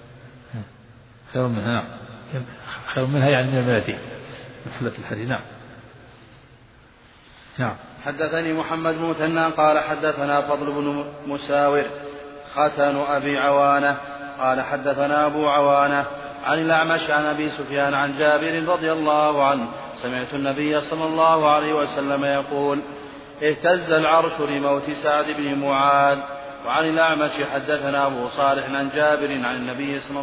نعم، خير منها يعني من المناديل من حلة الحديد. نعم نعم. حدثني محمد بن مثنى قال حدثنا فضل بن مساور ختن أبي عوانة قال حدثنا أبو عوانة عن الأعمش عن أبي سفيان عن جابر رضي الله عنه: سمعت النبي صلى الله عليه وسلم يقول: اهتز العرش لموت سعد بن معاذ. وعن الأعمش حدثنا أبو صالح عن جابر عن النبي صلى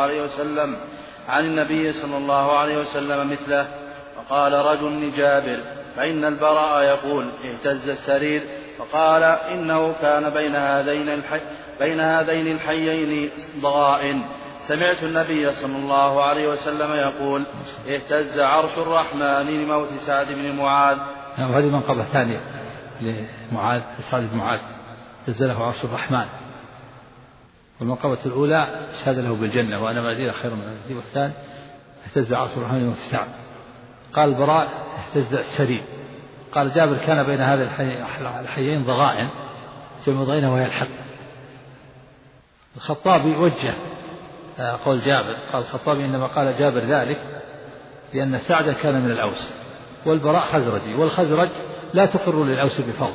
الله عليه وسلم مثله. فقال رجل لجابر: فإن البراء يقول: اهتز السرير. فقال: إنه كان بين هذين الحيين ضغائن. سمعت النبي صلى الله عليه وسلم يقول: اهتز عرش الرحمن لموت سعد بن معاذ. وهذه منقبة ثانية لمعاذ، سعد بن معاذ، اهتز له عرش الرحمن. والمنقبة الأولى شهد له بالجنة: وأنا مدينة خير من هذه. والثاني: اهتز عرش الرحمن لموت سعد. قال البراء: اهتز السرير. قال جابر: كان بين هذا الحيين ضغائن، جمع ضغينة وهي الحق. الخطابي وجه قول جابر، قال الخطابي: إنما قال جابر ذلك لأن سعدا كان من الأوس، والبراء خزرجي، والخزرج لا تقر للأوس بفضل،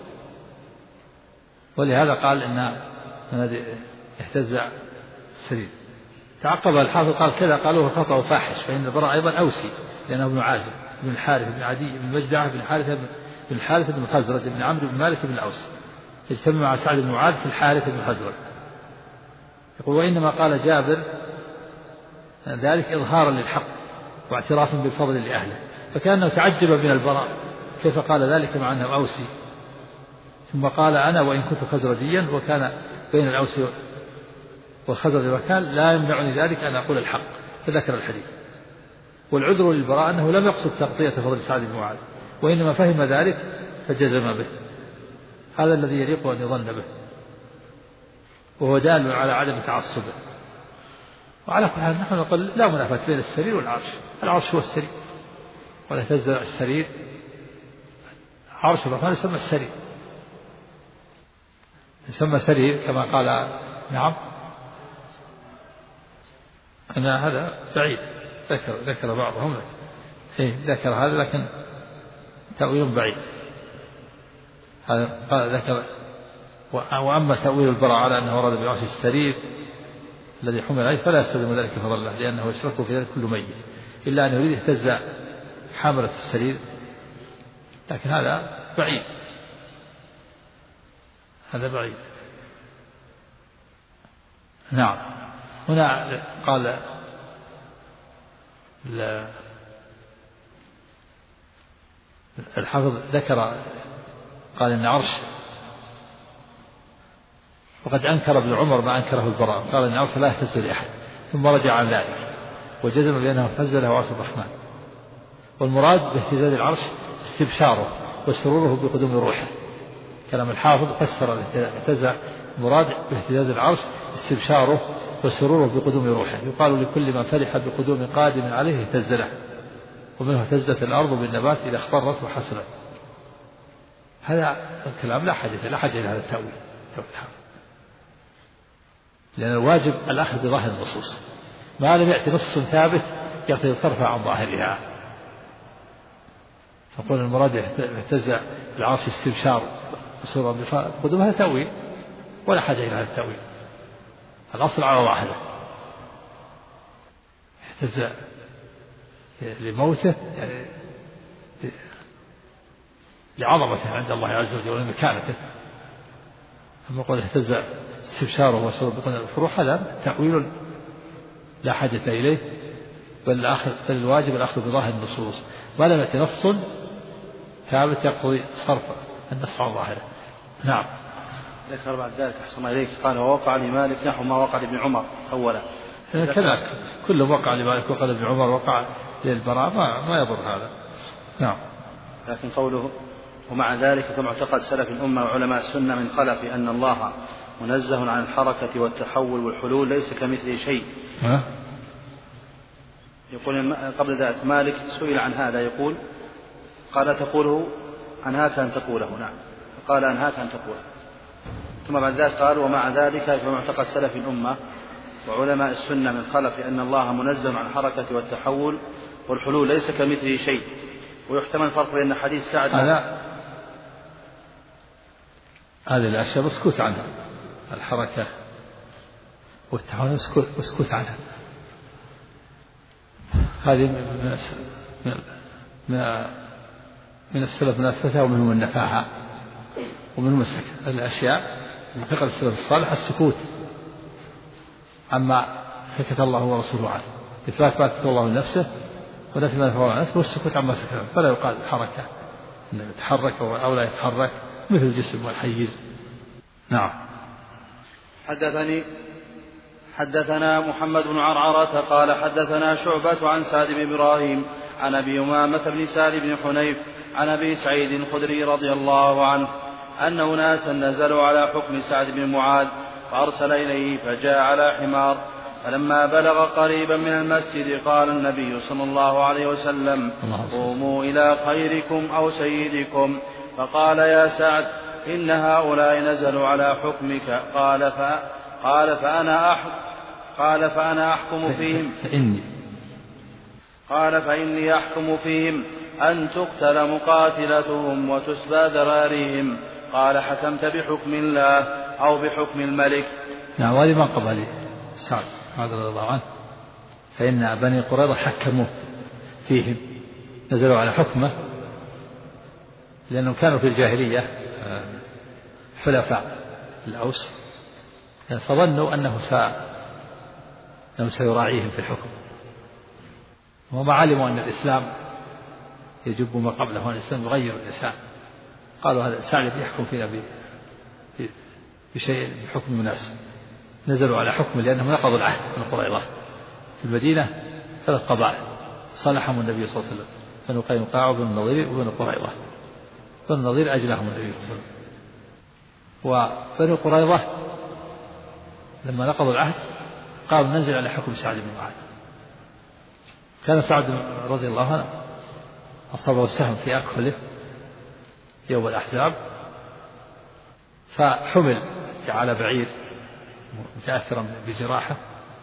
ولهذا قال إن اهتز السرير. تعقب الحافظ قال: كذا قالوه خطأ فاحش، فإن البراء أيضا أوسي لأنه ابن عازم بن الحارث بن عدي بن مجدعة بن الحارث بن خزرج بن عمرو بن مالك بن الأوس، اجتمع مع سعد بن معاذ في الحارث بن خزرج. يقول: وإنما قال جابر ذلك إظهارا للحق واعترافا بالفضل لأهله، فكأنه تعجب من البراء كيف قال ذلك مع أنه أوسي، ثم قال: أنا وإن كنت خزرجيا وكان بين الأوس والخزرج مكان لا يمنعني ذلك أن أقول الحق، فذكر الحديث. والعذر للبراء أنه لم يقصد تغطية فضل سعد بن معاذ، وإنما فهم ذلك فجزم به. هذا الذي يليق أن يظن به، وهو دال على عدم تعصبه. وعلى كل حال نحن نقول لا منافاة بين السرير والعرش، العرش هو السرير، ولا اهتز السرير، عرش الرحمن يسمى السرير، يسمى سرير كما قال. نعم، أنا هذا بعيد، ذكر بعضهم ذكر هذا، لكن تأويل بعيد. هذا قال ذكر. وأما تأويل البراء على أنه ورد بعرش السرير الذي حمل عليه فلا يستلزم ذلك فضل الله، لأنه يشرك في ذلك كل ميت، إلا أن يريد اهتز حاملة السرير، لكن هذا بعيد، هذا بعيد. نعم. هنا قال الحافظ ذكر قال إن عرش، وقد أنكر ابن عمر ما أنكره البراء، قال إن عرش لا يهتز لأحد، ثم رجع عن ذلك وجزم بأنه اهتز له عرش الرحمن. والمراد باهتزاز العرش استبشاره وسروره بقدوم روحه. كلام الحافظ فسر الاهتزاز، المراد باهتزاز العرش استبشاره وسروره بقدوم روحه. يقال لكل من فرح بقدوم قادم عليه اهتز له، ومنه اهتزت الأرض بالنبات إذا اخضرت وحسنت. هذا الكلام لا حاجة إلى هذا التأويل، لأن الواجب الأخذ بظاهر النصوص، ما لم يأتي نص ثابت يقتضي الصرف عن ظاهرها. فقول المراد اهتز العرش استبشار بصورة بقدوم، هذا تأويل ولا حاجة إلى هذا التأويل، الأصل على ظاهره. اهتز لموته يعني لعظمته عند الله عز وجل ولمكانته. أما قول اهتز استبشاره وسرور بقدر الفروح، هذا تأويل لا حاجة إليه، بل الواجب الأخذ بظاهر النصوص، ما لم يأتي نص ثابت يقضي صرف النص عن ظاهره. نعم. ذكر بعد ذلك أحسن إليك قال ووقع لمالك نحو ما وقع لابن عمر أولا. كذلك كل وقع لمالك وقع لابن عمر وقع للبراء ما يضر هذا. نعم. لكن قوله ومع ذلك فمعتقد سلف الأمة وعلماء السنة من خلف أن الله منزه عن الحركة والتحول والحلول ليس كمثله شيء. يقول قبل ذلك مالك سئل عن هذا يقول قال تقوله أنهاك أن تقوله. نعم قال أنهاك أن تقوله. ثم بعد ذلك قال ومع ذلك فمعتقد سلف الأمة وعلماء السنة من خلف أن الله منزه عن الحركة والتحول والحلول ليس كمثله شيء. ويحتمل الفرق بين حديث سعد هذه الأشياء مسكوت عنها، الحركة والتحول مسكوت عنها. هذه من السلف من أثبتها ومنهم من نفاها ومنهم السكت. الأشياء من فقه السلف الصالح السكوت عما سكت الله ورسوله عنه، إثبات ما سكت الله لنفسه ونفي ما نفعه عن نفسه والسكوت عما سكت عنه. فلا يقال حركة أنه يتحرك أو لا يتحرك مثل الجسم والحيز. نعم. حدثنا محمد بن عرعرة قال حدثنا شعبة عن سعد بن إبراهيم عن أبي أمامة بن سهل بن حنيف عن أبي سعيد الخدري رضي الله عنه أن أناسا نزلوا على حكم سعد بن معاذ فأرسل إليه فجاء على حمار، فلما بلغ قريبا من المسجد قال النبي صلى الله عليه وسلم قوموا إلى خيركم أو سيدكم، فقال يا سعد إن هؤلاء نزلوا على حكمك. قال فأنا أحكم فيهم قال فإني أحكم فيهم أن تقتل مقاتلتهم وتسبى ذراريهم. قال حكمت بحكم الله أو بحكم الملك. نعم. وهذه ما قبل سعد رضي الله عنه، فإن بني قريظة حكموا فيهم، نزلوا على حكمه لأنهم كانوا في الجاهلية حلفاء الأوس، فظنوا أنه سيراعيهم في الحكم، وما علموا أن الإسلام يجب ما قبله وأن الإسلام يغير الإنسان. قالوا هذا سعد يحكم فينا بشيء بحكم مناسب. نزلوا على حكم لأنهم نقضوا العهد من قريظة في المدينة 3 قبائل صالحهم النبي صلى الله عليه وسلم، بنو قينقاع وبنو النضير وبنو قريظة. بنو النضير أجلهم النبي صلى الله عليه وسلم، وبنو قريظة لما نقضوا العهد قالوا ننزل على حكم سعد بن معاذ. كان سعد رضي الله عنه أصابه السهم في أكفله يوم الأحزاب، فحمل على بعير متأثرا بجراحة،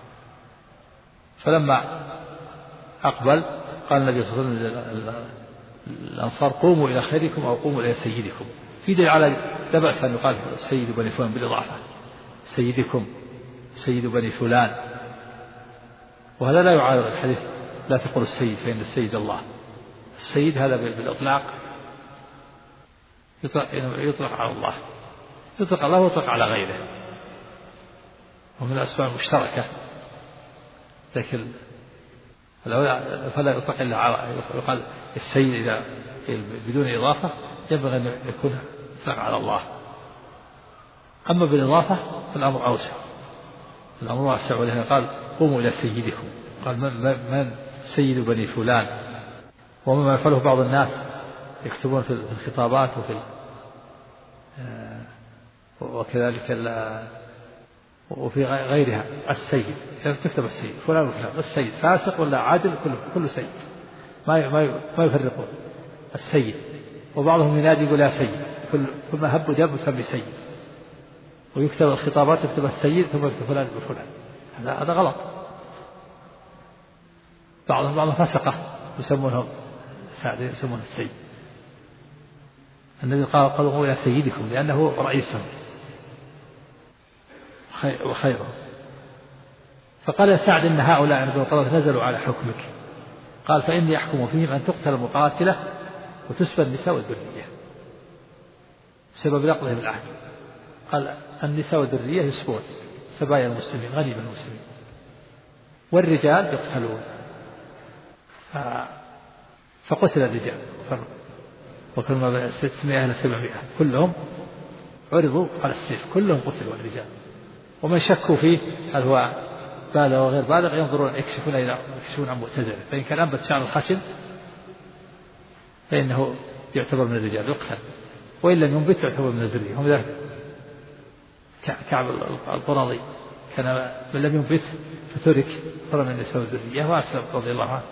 فلما أقبل قال النبي صلى الله عليه وسلم الأنصار قوموا إلى خيركم أو قوموا إلى سيدكم. في دليل على لا بأس أن يقال سيد بني فلان بالإضافة، سيدكم سيد بني فلان، وهذا لا يعارض الحديث لا تقول السيد فإن السيد الله. السيد هذا بالإطلاق يطلق على الله، يطلق على الله ويطلق على غيره، ومن الأسماء المشتركة، لكن فلا يطلق إلا على يقال السيد إذا بدون إضافة ينبغي أن يكون يطلق على الله. أما بالإضافة فالأمر أوسع، الأمر واسع، ولهذا قال قوموا إلى سيدكم. قال من سيد بني فلان. ومما يفعله بعض الناس يكتبون في الخطابات وكذلك وفي غيرها السيد، تكتب السيد فلان وفلان، السيد فاسق ولا عادل كله سيد، ما يفرقون السيد، وبعضهم ينادي يقول يا سيد، كل ما هب ودب يسمي سيد، ويكتب الخطابات يكتب السيد ثم يكتب فلان بفلان، هذا غلط. بعضهم فسقة يسمونهم سعد يسمون السيد. النبي قالوا يا سيدكم لأنه رئيسهم وخيرهم. فقال يا سعد إن هؤلاء نزلوا على حكمك. قال فإني أحكم فيهم أن تقتل المقاتلة وتسبى النساء والذرية بسبب نقضهم العهد. قال النساء والذرية يسبون سبايا المسلمين غنيم المسلمين، والرجال يقتلون. فقتل الرجال وكل ما بين 600 إلى 700 كلهم عرضوا على السيف، كلهم قتلوا الرجال. ومن شكوا فيه هل هو بالغ وغير بالغ ينظرون يكشفون عن مؤتزله، فإن كان أنبت شعر الخشن فإنه يعتبر من الرجال يقتل، وإن لم ينبت يعتبر من الذرية. هم ذلك كعب القرظي كان من لم ينبت فترك صار من النساء والذرية وأسلم رضي الله عنه.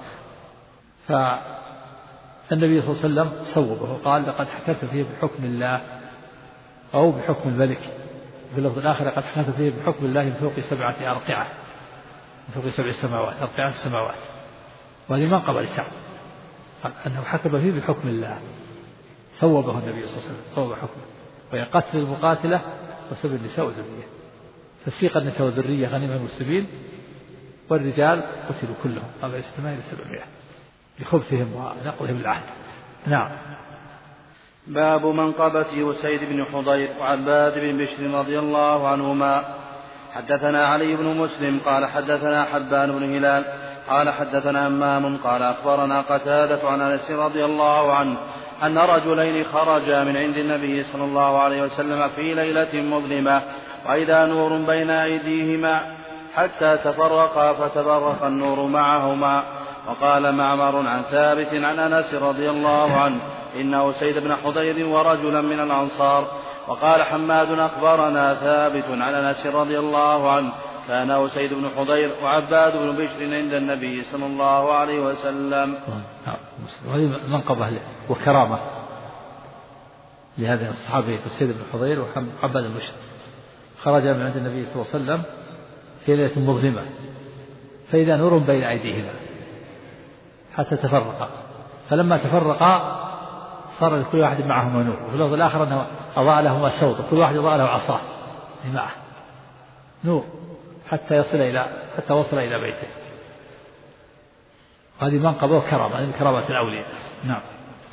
فالنبي صلى الله عليه وسلم صوبه وقال لقد حكمت فيه بحكم الله أو بحكم الملك، في اللفظ الآخر لقد حكمت فيه بحكم الله من فوق 7 أرقعة، من فوق 7 سماوات، أرقعة السماوات. وهذه منقبة لسعد قال أنه حكم فيه بحكم الله، صوبه النبي صلى الله عليه وسلم صوب حكمه، وهي قتل المقاتلة وسب النساء والذرية. فسيق النساء والذرية غنيمة المسلمين، والرجال قتلوا كلهم قبل 600 إلى 700 بخبثهم ونقضهم العهد. نعم. باب منقبة أسيد بن حضير وعباد بن بشر رضي الله عنهما. حدثنا علي بن مسلم قال حدثنا حبان بن هلال قال حدثنا همام قال أخبرنا قتادة عن أنس رضي الله عنه أن رجلين خرجا من عند النبي صلى الله عليه وسلم في ليلة مظلمة وإذا نور بين أيديهما حتى تفرقا فتبرق النور معهما. وقال معمر عن ثابت عن أنس رضي الله عنه إنه أسيد بن حضير ورجلا من الأنصار. وقال حماد أخبرنا ثابت عن أنس رضي الله عنه كان أسيد بن حضير وعباد بن بشر عند النبي صلى الله عليه وسلم. وهذه منقبة وكرامة لهذا الصحابي أسيد بن حضير وعباد بن بشر. خرج من عند النبي صلى الله عليه وسلم في ليلة مظلمة فإذا نور بين أيديهما حتى تفرقا، فلما تفرقا صار لكل واحد معهما نور، وفي اللفظ الآخر أنه أضاء لهما صوت، وكل واحد أضاء له عصاه معه نور حتى وصل إلى بيته. هذه منقبة وكرامة من كرامات الأولياء. نعم.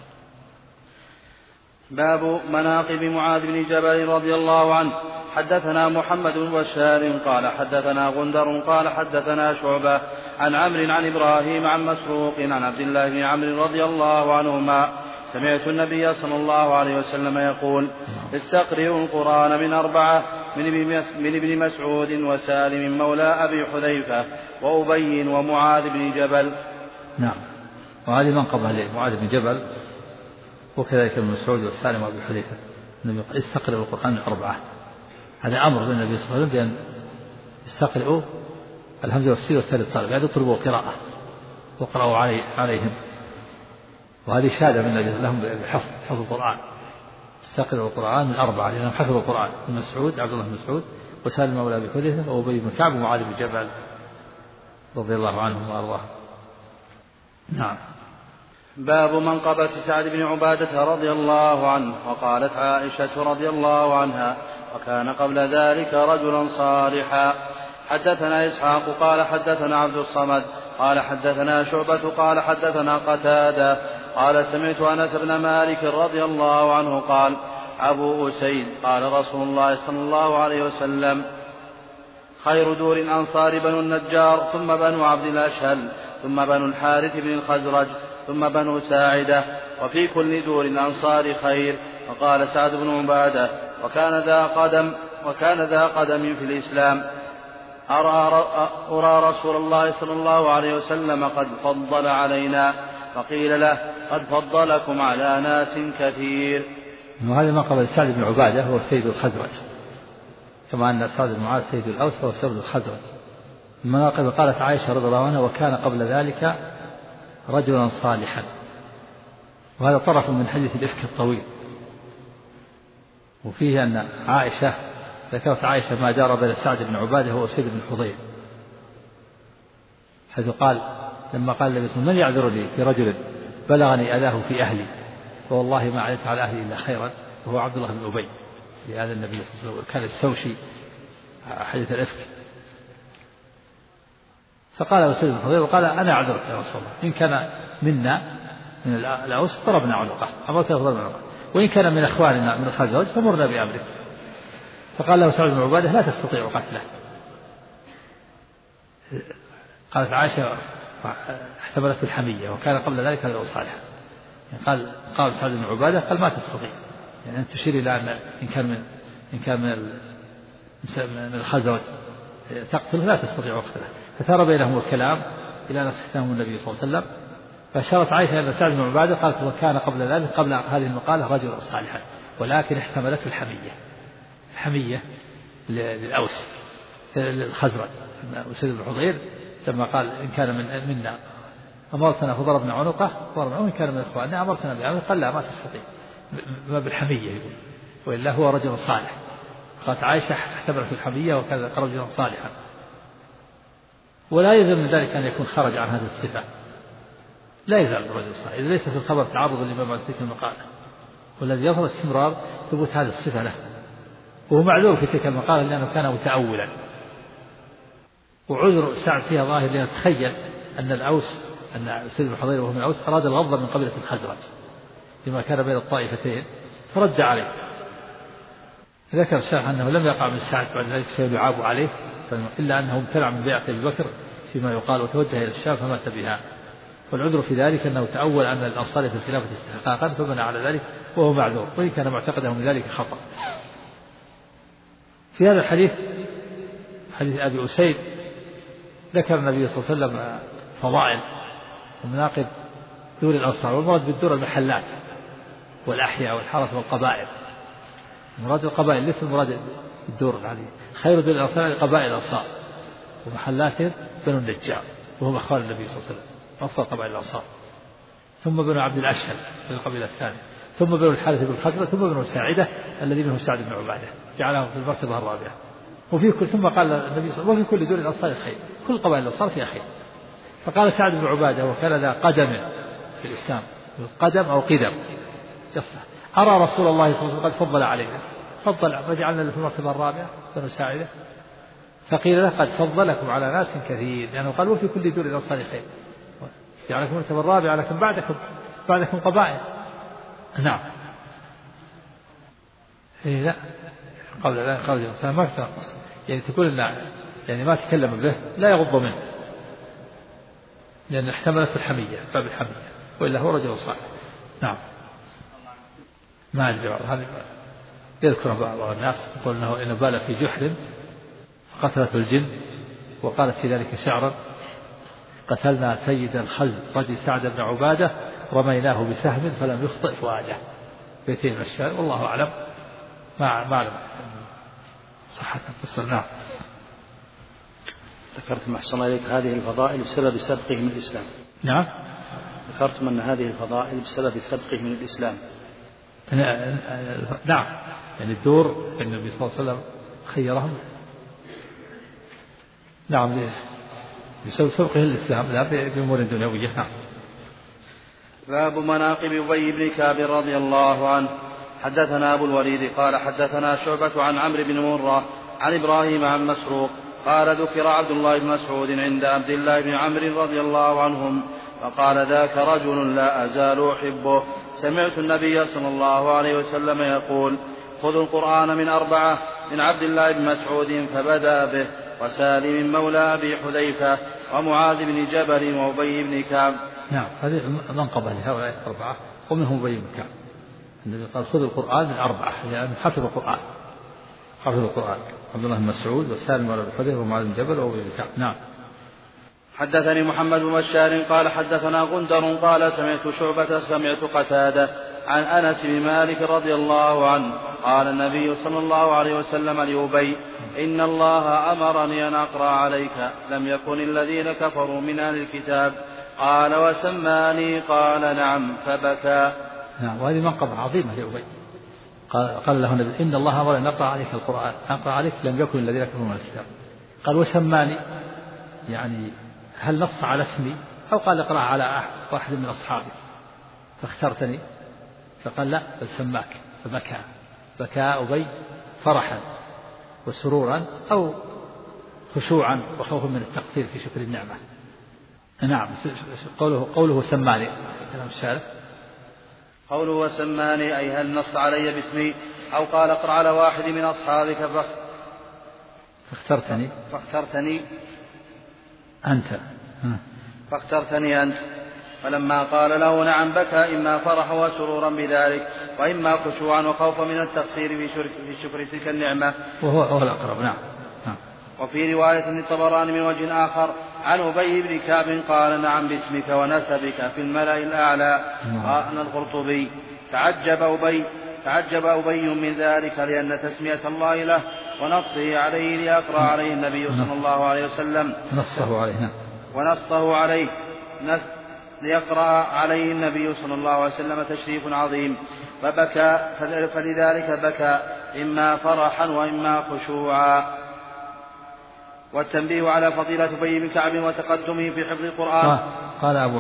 باب مناقب معاذ بن جبل رضي الله عنه. حدثنا محمد بن بشار قال حدثنا غندر قال حدثنا شعبة عن عمرو عن إبراهيم عن مسروق عن عبد الله بن عمرو رضي الله عنهما سمعت النبي صلى الله عليه وسلم يقول استقرئوا القرآن من 4 من ابن مسعود وسالم مولى أبي حذيفة وأبي ومعاذ بن جبل. نعم. وهذه منقبة لمعاذ بن جبل وكذلك ابن مسعود وسالم وأبي حذيفة النبي قال استقرئوا القرآن من 4. هذا أمر من النبي صلى الله عليه وسلم بأن يستقرئوا الهمزة والسين والثالث الطالب يعني يطلبوا قراءة وقرأوا عليهم، وهذه شهادة من النبي لهم بحفظ القرآن. استقرئوا القرآن من 4 لأنهم حفظوا القرآن. ابن مسعود عبد الله بن مسعود وسالم مولى أبي حذيفة وأبي بن كعب ومعاذ بن جبل رضي الله عنهم وأرضاهم. نعم. باب منقبة سعد بن عبادة رضي الله عنه. وقالت عائشة رضي الله عنها وكان قبل ذلك رجلا صالحا. حدثنا إسحاق قال حدثنا عبد الصمد قال حدثنا شعبة قال حدثنا قتادة قال سمعت أنس بن مالك رضي الله عنه قال أبو أسيد قال رسول الله صلى الله عليه وسلم خير دور الأنصار بنو النجار ثم بنو عبد الأشهل ثم بنو الحارث بن الخزرج ثم بنو ساعدة وفي كل دور الأنصار خير. وقال سعد بن عبادة وكان ذا قدم في الإسلام أرى رسول الله صلى الله عليه وسلم قد فضل علينا فقيل له قد فضلكم على ناس كثير. وهذا ما قبل سعد بن عبادة هو سيد الخزرج كما أن سعد بن معاذ سيد الأوس فهو سيد الخزرج. المناقب قالت عائشة رضي الله عنها وكان قبل ذلك رجلا صالحا. وهذا طرف من حديث الإفك الطويل. وفيه أن عائشة ذكرت عائشة ما جرى بين سعد بن عبادة وأسيد بن حضير، حيث قال لما قال النبي صلى الله عليه وسلم: من يعذر لي في رجل بلغني أذاه في أهلي فوالله ما علمت على أهلي إلا خيرا، وهو عبد الله بن أبي. لهذا النبي صلى الله عليه وسلم كان يستوشي حديث الإفك. فقال أسيد بن حضير وقال: أنا أعذرك يا رسول الله، إن كان منا من الأوس ضربنا عنقه، أمرتنا فضربنا عنقه، وإن كان من أخواننا من الخزرج فمرنا بأمرك. فقال له سعد بن عبادة: لا تستطيع قتله. قالت عائشة: احتملته الحمية، وكان قبل ذلك رجل صالحا. يعني قال سعد بن عبادة قال: ما تستطيع، يعني أن تشير إلى أن إن كان من الخزرج تقتله لا تستطيع قتله. فثار بينهم الكلام إلى أن استخدمه النبي صلى الله عليه وسلم. فأشارت عائشة أن سعد بن عبادة قالت: وكان قبل ذلك قبل هذه المقالة رجل صالحا، ولكن احتملته الحمية للأوس للخزرج. أسيد بن حضير لما قال: إن كان منا أمرتنا فضربنا عنقه، وإن كان من إخواننا أمرتنا بأمره، قال: لا، ما تستطيع، ما بالحمية يقول، وإلا هو رجل صالح. قالت عائشة: احتملته الحمية وكان رجلا صالحا. ولا يلزم من ذلك أن يكون خرج عن هذه الصفة، لا يزال الرجل صالح إذا ليس في الخبر تعرض لما بعد تلك المقالة، والذي يظهر استمرار ثبوت هذه الصفة له، وهو معذور في تلك المقالة لأنه كان متأولا. وعذر سعد فيها ظاهر لأن تخيل أن أسيد بن حضير وهو من الأوس أراد الغض من قبيلة الخزرج لما كان بين الطائفتين فرد عليه. ذكر الشيخ أنه لم يقع من سعد بعد ذلك شيء يعاب عليه، إلا أنه امتنع من بيعة أبي بكر فيما يقال وتوجه إلى الشام فمات بها. والعذر في ذلك أنه تأول أن الأنصار في الخلافة استحقاقا فبنى على ذلك وهو معذور، وإن كان معتقده من ذلك خطأ. في هذا الحديث حديث أبي أسيد ذكر النبي صلى الله عليه وسلم فضائل ومناقب دور الأنصار، والمراد بالدور المحلات والأحياء والحرث والقبائل. مراد القبائل ليس المراد الدور العادية. خير دور الأنصار قبائل الأنصار، ومحلاتهم بنو النجار وهم أخوان النبي صلى الله عليه وسلم أفضل قبائل الأنصار، ثم بنو عبد الأشهل من القبيلة الثانية، ثم بنو الحارث بن الخزرج، ثم بنو ساعدة الذي منهم سعد بن عبادة جعلهم في المرتبة الرابعة. ثم قال النبي صلى الله عليه وسلم: وفي كل دور الأنصار خير، كل قبائل الأنصار فيها خير. فقال سعد بن عبادة وكان ذا قدم في الإسلام، قدم أو قدم يصلح: أرى رسول الله صلى الله عليه وسلم قد فضل علينا، فضل وجعلنا في المرتبة الرابعة بنو ساعدة. فقيل له: قد فضلكم على ناس كثير، لأنه قال: وفي كل دور الأنصار خير، جعلكم المرتبة الرابعة لكن بعدكم قبائل. نعم. لا قبل الإنسان ما تنقص، يعني تقول يعني ما تكلم به لا يغض منه، لأن احتملت الحمية باب الحمية، وإلا هو رجل صالح. نعم. ما الجواب هذا يذكر بعض الناس يقول إنه بال في جحر فقتلته الجن، وقالت في ذلك شعرا: قتلنا سيد الخزرج سعد بن عبادة رميناه بسهم فلم يخطئ فؤاده. بيتين من الشعر، والله أعلم. ما أعلم صحة القصة. نعم. ذكرتم أحسن إليك هذه الفضائل بسبب سبقه من الإسلام. نعم. ذكرتم أن هذه الفضائل بسبب سبقه من الإسلام. نعم، يعني الدور النبي صلى الله عليه وسلم خيرهم. نعم، بسبب سبقه الإسلام، لا بأمور دنيوية. نعم. باب مناقب أبي بن كعب رضي الله عنه. حدثنا أبو الوليد قال حدثنا شعبة عن عمرو بن مرة عن إبراهيم عن مسروق قال: ذكر عبد الله بن مسعود عند عبد الله بن عمرو رضي الله عنهم فقال: ذاك رجل لا أزال أحبه، سمعت النبي صلى الله عليه وسلم يقول: خذوا القرآن من 4 من عبد الله بن مسعود فبدأ به، وسالم مولى أبي حذيفة، ومعاذ بن جبل، وأبي بن كعب. نعم، هذه منقبة لهؤلاء 4 ومنهم أبي بن كعب. النبي قال: خذوا القرآن من 4، يعني حفظوا القرآن. عبد الله بن مسعود وسالم مولى أبي حذيفة ومعاذ بن جبل وأبي بن كعب. نعم. حدثني محمد بن بشار قال حدثنا غندر قال: سمعت شعبة سمعت قتادة عن أنس بن مالك رضي الله عنه قال: النبي صلى الله عليه وسلم لأبي: إن الله أمرني أن أقرأ عليك لم يكن الذين كفروا من أهل الكتاب قال وسماني قال نعم فبكى. نعم. وهذه منقبة عظيمة لأبي. قال له النبي إن الله أمر أن أقرأ عليك القرآن أقرأ عليك لم يكن الذين كفروا من الكتاب. قال وسماني يعني هل نص على اسمي أو قال اقرأ على واحد من أصحابي فاخترتني؟ فقال لا بل سماك. فبكى. بكى أبي فرحا وسرورا أو خشوعا وخوفا من التقصير في شكر النعمة. نعم. قوله سماني كلام الشارع. قوله وسماني أي هل نص علي باسمي أو قال اقرأ على واحد من أصحابك فاخترتني أنت. فلما قال له نعم بكى إما فرحا وسرورا بذلك وإما خشوعا وخوفا من التقصير في شكر تلك النعمة وهو الأقرب. نعم. وفي رواية للطبراني من وجه آخر عن أبي بن كعب قال نعم باسمك ونسبك في الملأ الأعلى. قال القرطبي تعجب أبي من ذلك لأن تسمية الله له ونصه عليه ليقرأ عليه النبي صلى الله عليه وسلم ونصه عليه ليقرأ عليه النبي صلى الله عليه وسلم تشريف عظيم فبكى. فلذلك بكى إما فرحا وإما خشوعا. والتنبيه على فضيلة أبي بن كعب وتقدمه في حفظ القرآن. قال أبو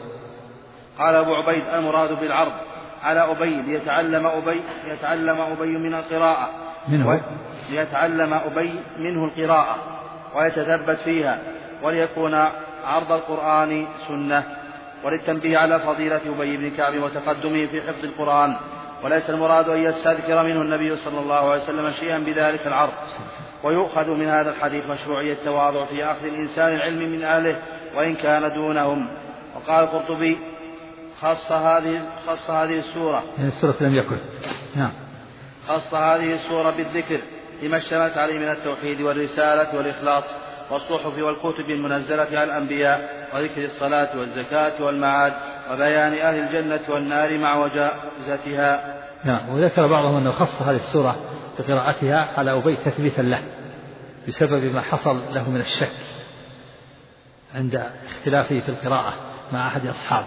عبيد المراد بالعرض على أبي ليتعلم أبي من القراءة ليتعلم أبي منه القراءة ويتثبت فيها وليكون عرض القرآن سنة. وللتنبيه على فضيلة أبي بن كعب وتقدمه في حفظ القرآن وليس المراد أن يستذكر منه النبي صلى الله عليه وسلم شيئا بذلك العرض. ويؤخذ من هذا الحديث مشروعية التواضع في أخذ الإنسان العلم من أهله وإن كان دونهم. وقال القرطبي خص هذه السورة لم يكن. نعم. خص هذه السورة بالذكر لما اشتملت عليه من التوحيد والرسالة والإخلاص والصحف والكتب المنزلة على الأنبياء وذكر الصلاة والزكاة والمعاد وبيان أهل الجنة والنار مع وجازتها. نعم. وذكر بعضهم أنه خص هذه السورة بقراءتها على أبي تثبيتا له بسبب ما حصل له من الشك عند اختلافه في القراءة مع أحد أصحابه.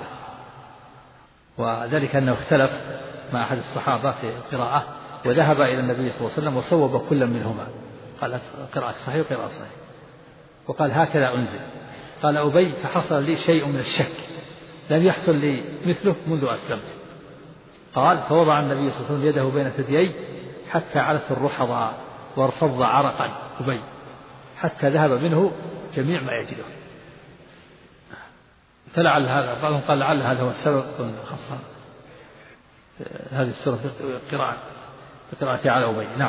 وذلك أنه اختلف مع أحد الصحابة في القراءة وذهب إلى النبي صلى الله عليه وسلم وصوب كل منهما قال قراءة صحيح وقراءة صحيح وقال هكذا أنزل. قال أبي فحصل لي شيء من الشك لم يحصل لي مثله منذ أسلمت. قال فوضع النبي صلى الله عليه وسلم يده بين ثدييه حتى علت الرحض وارتض عرقا أبي حتى ذهب منه جميع ما يجده. فلعل هذا بعضهم قال لعل هذا هو السبب خاصة هذه السورة قراءة على أبي. نعم.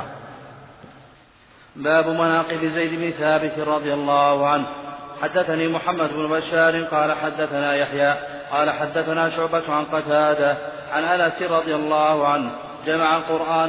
باب مناقب زيد بن ثابت رضي الله عنه. حدثني محمد بن بشار قال حدثنا يحيى قال حدثنا شعبة عن قتادة عن أنس رضي الله عنه جمع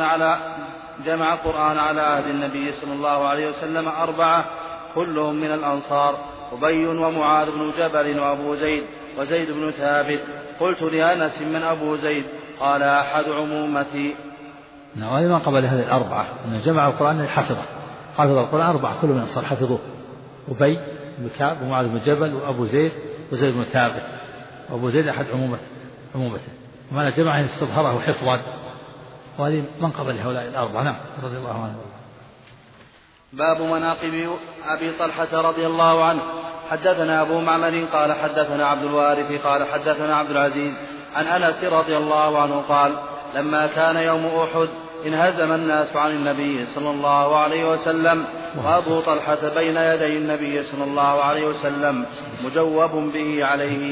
القرآن على عهد النبي صلى الله عليه وسلم 4 كلهم من الأنصار أبي ومعاذ بن جبل وأبو زيد وزيد بن ثابت. قلت لأنس من أبو زيد؟ قال أحد عمومتي. وهذا ما قبل هذه 4 أن جمع القرآن حفظ القرآن 4 كلهم من الأنصار حفظوه أبي بن كعب ومعاذ بن جبل وأبو زيد وزيد بن ثابت. وأبو زيد أحد عمومته ومعنى جمع استظهره حفظا. وهذه من قبل هؤلاء 4. نعم رضي الله عنه. باب مناقب أبي طلحة رضي الله عنه. حدثنا أبو معمر قال حدثنا عبد الوارث قال حدثنا عبد العزيز عن أنس رضي الله عنه قال لما كان يوم أحد انهزم الناس عن النبي صلى الله عليه وسلم وأبو طلحة بين يدي النبي صلى الله عليه وسلم مجوب به عليه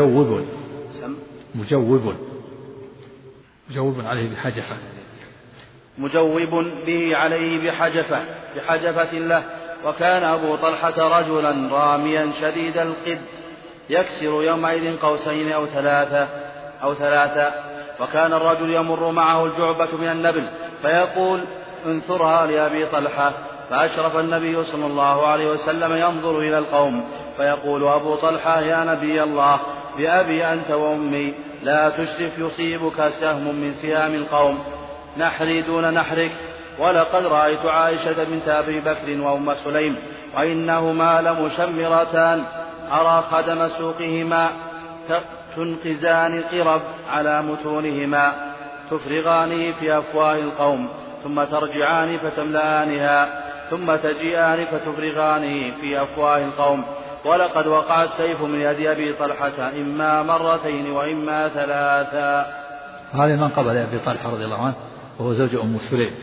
بحجفة له. وكان أبو طلحة رجلا راميا شديد القد يكسر يومئذ قوسين أو ثلاثة. وكان الرجل يمر معه الجعبة من النبل فيقول انثرها لأبي طلحة. فأشرف النبي صلى الله عليه وسلم ينظر إلى القوم فيقول أبو طلحة يا نبي الله بأبي أنت وأمي لا تشرف يصيبك سهم من سهام القوم نحري دون نحرك. ولقد رأيت عائشة بنت أبي بكر وأم سليم وإنهما لمشمرتان أرى خدم سوقهما تنقزان القرب على متونهما تفرغانه في أفواه القوم ثم ترجعان فتملأنها ثم تجيئان فتفرغانه في أفواه القوم. ولقد وقع السيف من يد أبي طلحة إما مرتين وإما ثلاثا. هذه منقبة لأبي طلحة رضي الله عنه وهو زوج أم سليم.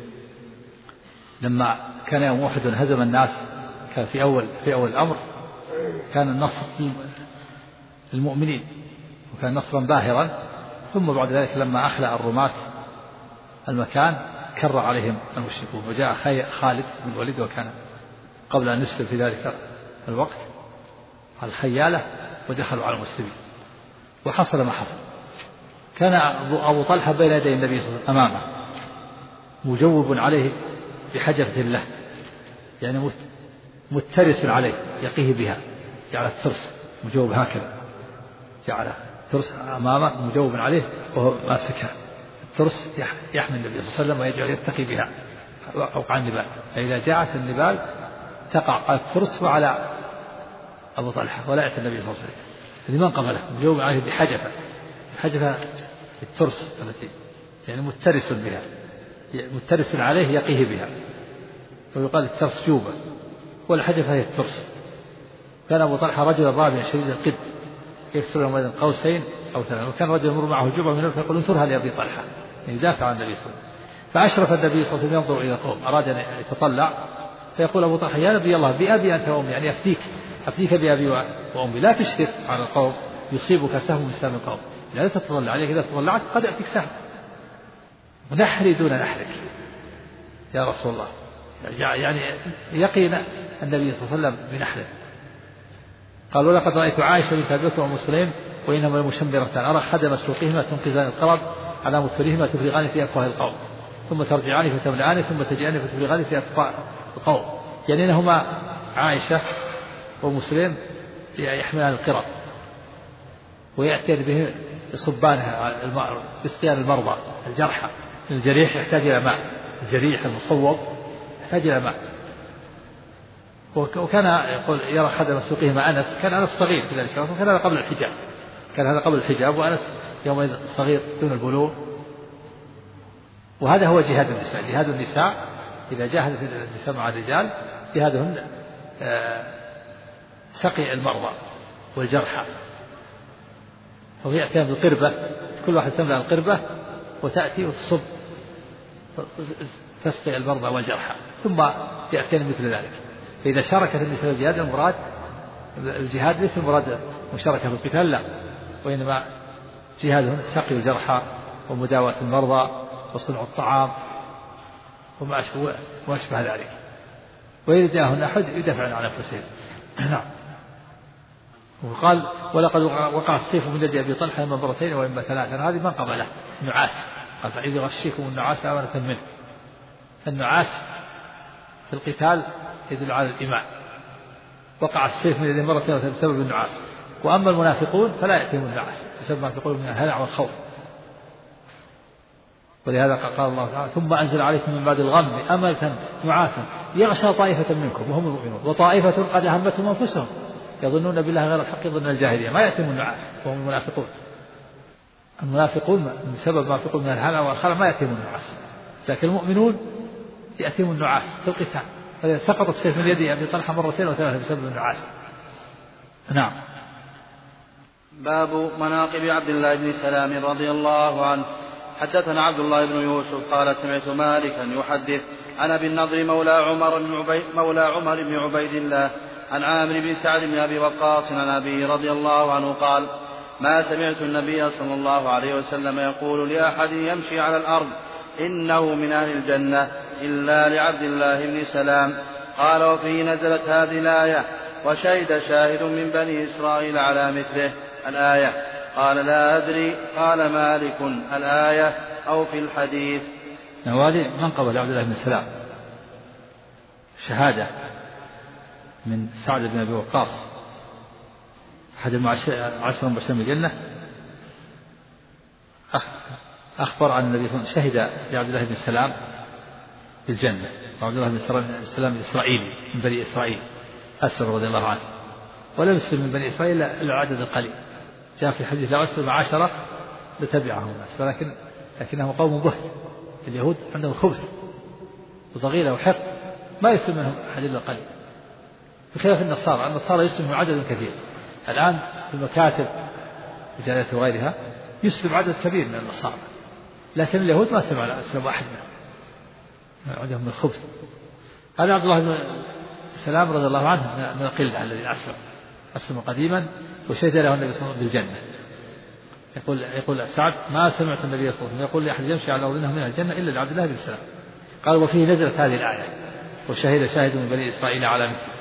لما كان يوم أحد هزم الناس كان في أول الأمر كان النصر للمؤمنين وكان نصرا باهرا. ثم بعد ذلك لما أخلأ الرماة المكان كر عليهم المشركون وجاء خالد بن الوليد وكان قبل أن يسلم في ذلك الوقت الخيالة ودخلوا على المسلمين وحصل ما حصل. كان أبو طلحة بين يدي النبي صلى الله عليه وسلم أمامه مجوب عليه بحجرة له يعني مترس عليه يقيه بها جعل الترس مجوب هكذا جعل ترس أمامه مجوب عليه وهو ماسكها الترس يحمي النبي صلى الله عليه وسلم ويجعل يتقي بها أوقع النبال. فإذا جاءت النبال تقع على الترس وعلى أبو طلحة ولا يأتي النبي صلى الله عليه وسلم. هذه منقبة له مجوب عليه بحجفة الترس التي يعني مترس بها مترس عليه يقيه بها ويقال الترس جوبة والحجفة هي الترس. كان أبو طلحة رجلا رابعا شديد القد يكسر يومئذ قوسين أو ثلاثة وكان رجل يمر معه جبع من فيقول انثرها لأبي طلحة يعني يدافع عن النبي صلى الله عليه وسلم. فأشرف النبي صلى الله عليه وسلم ينظر إلى القوم أراد أن يتطلع فيقول أبو طلحة يا نبي الله بأبي أنت وأمي يعني أفتيك بأبي وأمي لا تشرف على القوم يصيبك سهم من سهم القوم لا تتطلع عليك إذا تطلعت قد يأتيك سهم ونحري دون نحرك يا رسول الله يعني يقين النبي صلى الله عليه وسلم بنحره. قال ولقد رأيت عائشة بنت أبي بكر وأم سليم وإنهما لمشمرتان أرى خدم سوقهما تنقذان القرب على مثلهما تفرغان في أفواه القوم ثم ترجعان فتملأان ثم تجيئان فتفرغان في أفواه القوم يعني إنهما عائشة وأم سليم يحملان القرب ويأتين به صبانها بسقيان المرضى الجرحى الجريح يحتاج إلى ماء الجريح المصوب يحتاج إلى ماء. وكان يقول يرى خدم سوقهما أنس كان أنس صغير في ذلك وكان هذا قبل الحجاب وأنس يومئذ صغير دون البلوغ. وهذا هو جهاد النساء إذا جاهدت النساء مع الرجال جهادهن سقي المرضى والجرحى ويأتيان بالقربة كل واحد تملأ القربة وتأتي وتصب تسقي المرضى والجرحى ثم يأتيان مثل ذلك. فإذا شاركت النساء الجهاد المراد الجهاد ليس المراد مشاركة في القتال لا وإنما جهادهن سقي الجرحى ومداواة المرضى وصنع الطعام وما أشبه ذلك. وإذا جاءهن أحد يدافعن عن أنفسهم. نعم. وقال ولقد وقع السيف من يد أبي طلحة إما مرتين وإما ثلاثا هذه منقبة له نعاس قال فإذا غشيكم النعاس أمانة منه. النعاس في القتال يدل على الإيمان. وقع السيف من يد مرتين بسبب النعاس. وأما المنافقون فلا يأتيهم النعاس بسبب ما تقول من الهلع والخوف. ولهذا قال الله تعالى ثم أنزل عليكم من بعد الغم أمنة نعاسا يغشى طائفة منكم وهم المؤمنون وطائفة قد أهمتهم أنفسهم يظنون بالله غير الحق ظن الجاهلية ما يأتيهم النعاس وهم المنافقون من سبب ما تقول من الهلع والخلع ما يأتيهم النعاس لكن المؤمنون يأتيهم النعاس في القتال. فإذا سقط السيف من يد أبي طلحة مرتين وثلاثة بسبب النعاس. نعم. باب مناقب عبد الله بن سلام رضي الله عنه. حدثنا عبد الله بن يوسف قال سمعت مالكا يحدث عن أبي النضر مولى عمر بن عبيد الله عن عامر بن سعد بن أبي وقاص عن أبيه رضي الله عنه قال ما سمعت النبي صلى الله عليه وسلم يقول لأحد يمشي على الأرض إنه من أهل الجنة إلا لعبد الله بن سلام. قال وفيه نزلت هذه الآية وشهد شاهد من بني إسرائيل على مثله الآية. قال لا أدري قال مالك الآية أو في الحديث. نوادي من قبل عبد الله بن سلام شهادة من سعد بن أبي وقاص أحد العشر المبشرين بالجنة أخبر عن النبي صلى الله عليه وسلم شهد لعبد الله بن سلام بالجنة. وعبد الله بن سلام الإسرائيلي من بني إسرائيل أسر رضي الله عنه ولم يسلم من بني إسرائيل إلا العدد القليل. جاء في حديث لو أسلم 10 لتبعهم الناس، لكنهم قوم بهت. اليهود عندهم خبث وضغينة وحقد، ما يسلم منهم أحد إلا قليل، بخلاف النصارى يسلم عدد كثير. الآن في المكاتب التجارية وغيرها يسلم عدد كبير من النصارى، لكن اليهود ما أسلم واحد منهم، عندهم من الخبث. هذا عبد الله بن سلام رضي الله عنه من القلة الذي أسلم قديما وشهد له النبي صلى الله عليه وسلم بالجنة. يقول سعد ما سمعت النبي صلى الله عليه وسلم يقول لأحد يمشي على أرض من الجنة إلا لعبد الله بن سلام. قال وفيه نزلت هذه الآية وشهد شاهد من بني إسرائيل على مثله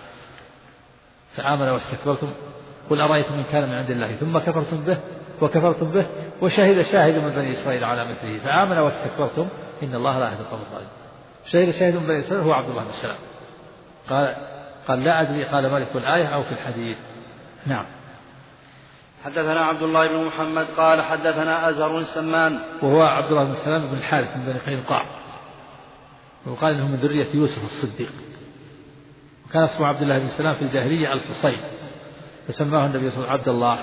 فآمن واستكبرتم قل أرأيتم إن كان من عند الله ثم كفرتم به وشهد شاهد من بني إسرائيل على مثله فآمن واستكبرتم إن الله لا يهدي القوم الظالمين. شهد شاهد من بني إسرائيل هو عبد الله بن سلام. قال لا أدري قال مالك في الآية أو في الحديث. نعم. حدثنا عبد الله بن محمد قال حدثنا أزهر السمان وهو عبد الله بن سلام بن الحارث من بني قينقاع، وقال إنه من ذرية يوسف الصديق، وكان اسمه عبد الله بن سلام في الجاهلية الحصين، فسماه النبي صلى الله عليه وسلم عبد الله،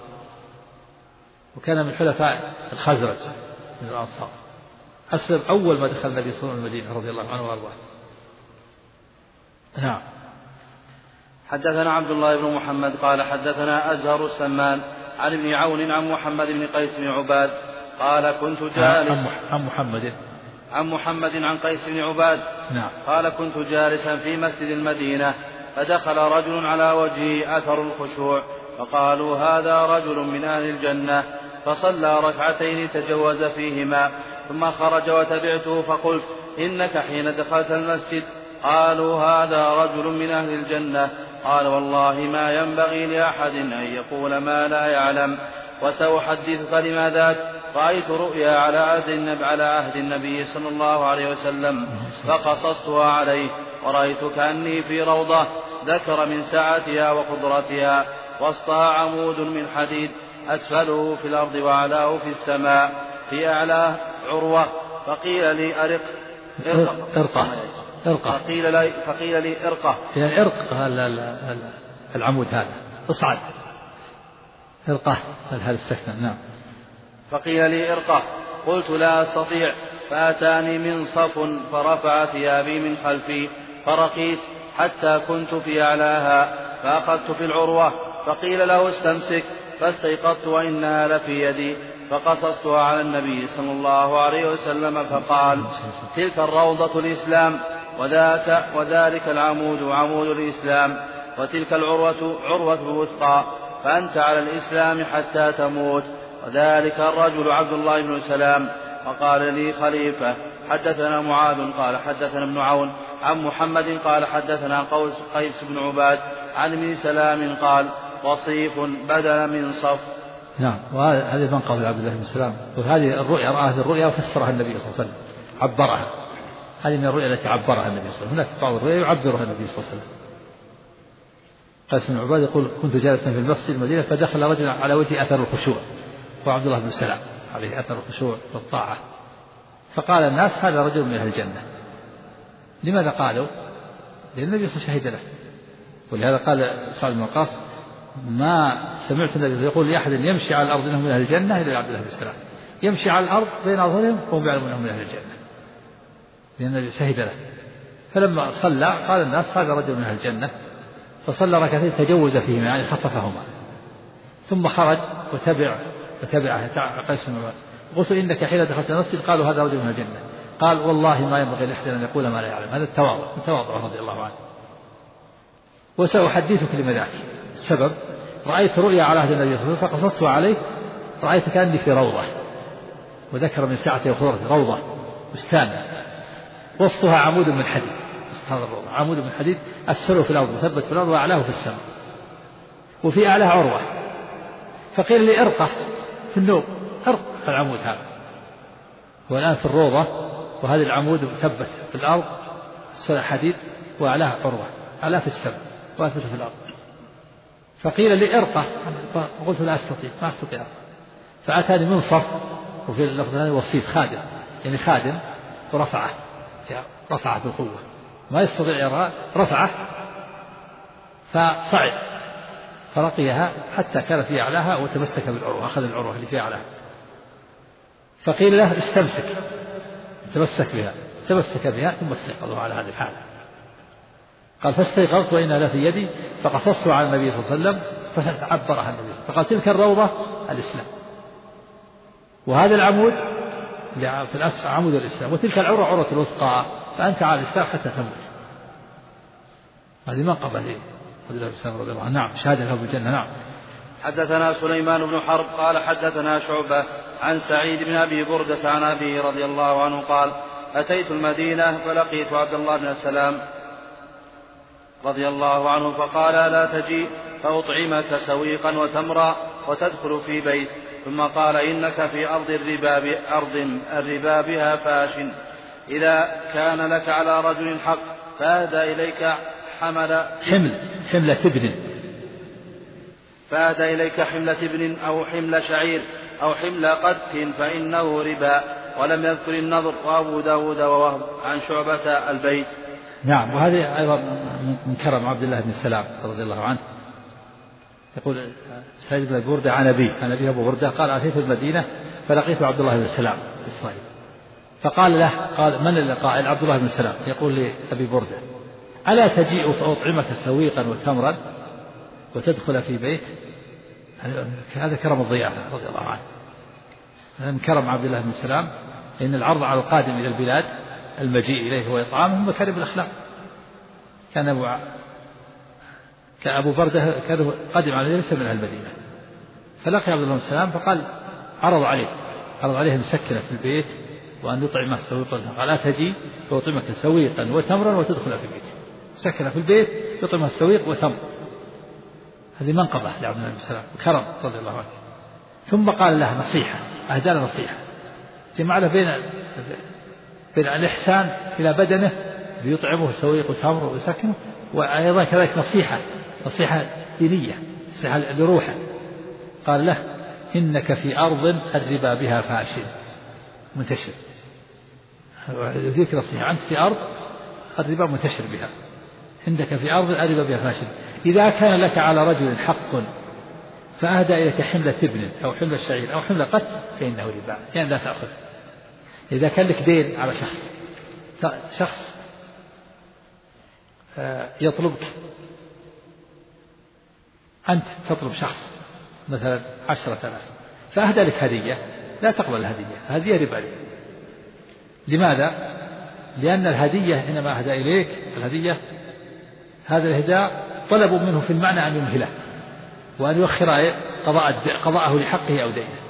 وكان من حلفاء الخزرج من الأنصار، أسلم أول ما دخل النبي صلى الله عليه وسلم المدينة رضي الله عنه وأرضاه. نعم. حدثنا عبد الله بن محمد قال حدثنا أزهر السمان عن ابن عون عن محمد بن قيس بن عباد قال كنت جالس عن محمد عن قيس بن عباد. نعم. قال كنت جالسا في مسجد المدينة فدخل رجل على وجهه أثر الخشوع فقالوا هذا رجل من أهل الجنة، فصلى ركعتين تجوز فيهما ثم خرج وتبعته فقلت إنك حين دخلت المسجد قالوا هذا رجل من أهل الجنة. قال والله ما ينبغي لأحد أن يقول ما لا يعلم، وسأحدثك لما ذاك. رأيت رؤيا على عهد النبي صلى الله عليه وسلم فقصصتها عليه، ورأيت كأني في روضة ذكر من سعتها وقدرتها، وسطها عمود من حديد أسفله في الأرض وأعلاه في السماء، في أعلاه عروة. فقيل لي فقيل لي ارقه يعني ارق العمود هذا اصعد ارقه هذا السكن. نعم. فقيل لي ارقه قلت لا أستطيع، فأتاني منصف فرفع ثيابي من خلفي فرقيت حتى كنت في أعلاها فأخذت في العروة، فقيل له استمسك، فاستيقظت وإنها لفي يدي فقصصتها على النبي صلى الله عليه وسلم فقال تلك الروضة الإسلام، وذلك العمود عمود الإسلام، وتلك العروة عروة الوثقى، فأنت على الإسلام حتى تموت. وذلك الرجل عبد الله بن سلام. وقال لي خليفة حدثنا معاذ قال حدثنا ابن عون عن محمد قال حدثنا قيس بن عباد عن ابن سلام قال وصيف بدل من صف. نعم. وهذه من قول عبد الله بن سلام، وهذه الرؤيا رآها الرؤيا وفسرها النبي صلى الله عليه وسلم، عبرها. هذه من الرؤيا التي عبرها النبي صلى الله عليه وسلم. هناك بعض الرؤيا يعبرها النبي صلى الله عليه وسلم. قيس بن عباد يقول كنت جالسا في المسجد المدينة فدخل رجل على وجهه أثر الخشوع، وعبد الله بن سلام عليه أثر الخشوع والطاعة، فقال الناس هذا رجل من أهل الجنة. لماذا قالوا؟ لأن النبي صلى الله عليه وسلم شهد له. ولهذا قال سعد بن وقاص ما سمعت النبي يقول لأحد يمشي على الأرض إنه من أهل الجنة إلا عبد الله بن سلام، يمشي على الأرض بين أظهرهم وهم يعلمون أنه من أهل الجنة، لأن النبي شهد له. فلما صلى قال الناس هذا رجل من أهل الجنة، فصلى ركعتين تجوز فيهما يعني خففهما، ثم خرج وتبعه قيس بن عباد. قلت إنك حين دخلت المسجد قالوا هذا رجل من الجنة. قال والله ما ينبغي لأحد أن يقول ما لا يعلم. هذا التواضع رضي الله عنه. وسأحدثك لما ذاك السبب. رأيت رؤيا على عهد النبي صلى الله عليه وسلم فقصصتها عليه، رأيت كأني في روضة، وذكر من سعته وخضرته روضة بستان وسطها عمود من حديد، وسط هذا الروضة عمود من حديد أسفله في الأرض مثبت في الأرض وأعلاه في السماء، وفي أعلاه عروة. فقيل لي ارقه في النوم، ارق العمود هذا، والآن في الروضة وهذا العمود مثبت في الأرض أسفله حديد وأعلاه عروة، أعلاه في السماء وأثبت في الأرض. فقيل لي ارقه، فقلت لا أستطيع، ما أستطيع. فأتاني منصف، وفي اللفظ الثاني وصيف خادم، يعني خادم رفعه بالقوة، ما يستطيع يرى، رفعه فصعد فرقيها حتى كان في أعلاها وتمسك بالعروة، أخذ العروة اللي في أعلاها، فقيل له استمسك، تمسك بها ثم استيقظوا على هذه الحالة. قال فاستيقظت وإنها لفي يدي فقصصت على النبي صلى الله عليه وسلم فعبرها النبي، فقال تلك الروضة الإسلام، وهذا العمود في الأسفل عمود الإسلام، وتلك العروة عروة الوثقى، فأنت على الإسلام حتى تموت. هذه منقبة لي رضي الله عنه. نعم، شهادة له بالجنة. نعم. حدثنا سليمان بن حرب قال حدثنا شعبة عن سعيد بن أبي بردة عن أبيه رضي الله عنه قال أتيت المدينة فلقيت عبد الله بن السلام رضي الله عنه فقال لا تجيء فأطعمك سويقا وتمرا وتدخل في بيت، ثم قال إنك في أرض الربا بها فاش، إذا كان لك على رجل حق فأهدى إليك حملة ابن أو حمل شعير أو حمل قدح فإنه ربا، ولم يذكر النضر. وأبو داود ووهب عن شعبة البيت. نعم. وهذه أيضا من كرم عبد الله بن السلام رضي الله عنه. يقول سعيد بن بردة عن أبي أبو بردة قال أتيت المدينة فلقيت عبد الله بن السلام إسرائيل، فقال له قال من القائل؟ عبد الله بن السلام يقول لأبي بردة ألا تجيء فأطعمك سويقا وتمرا وتدخل في بيت؟ هذا كرم الضيافة رضي الله عنه. من كرم عبد الله بن السلام إن العرض على القادم إلى البلاد المجيء إليه وإطعامه من مكارم الأخلاق. كان أبو بردة كان قادم على ليس من المدينة، فلقي عبد الله بن السلام فقال عرض عليه مسكنة في البيت وأن يطعمه سويقا، قال لا تجي فأطعمك سويقا وتمرا وتدخل في البيت، سكن في البيت يطعمه السويق وتمر. هذه منقبة لعبد الله بن السلام كرم رضي الله عنه. ثم قال له نصيحة، أهدى له نصيحة، جمع له بين الإحسان إلى بدنه ليطعمه سويق وتمر وسكنه، وأيضا كذلك نصيحة دينية، نصيحة لروحه. قال له إنك في أرض الربا بها فاشل منتشر، ذيك نصيحة، أنت في أرض الربا منتشر بها، عندك في أرض الربا بها فاشل، إذا كان لك على رجل حق فأهدى إليك حملة ابن أو حملة شعير أو حملة قتل فإنه ربا، يعني لا تأخذ. إذا كان لك دين على شخص يطلبك، أنت تطلب شخص مثلا 10,000 فأهدى لك هدية، لا تقبل الهدية، هدية ربا. لماذا؟ لأن الهدية حينما أهدى إليك الهدية، هذا الإهداء طلبوا منه في المعنى أن يمهله وأن يؤخر قضاءه لحقه أو دينه.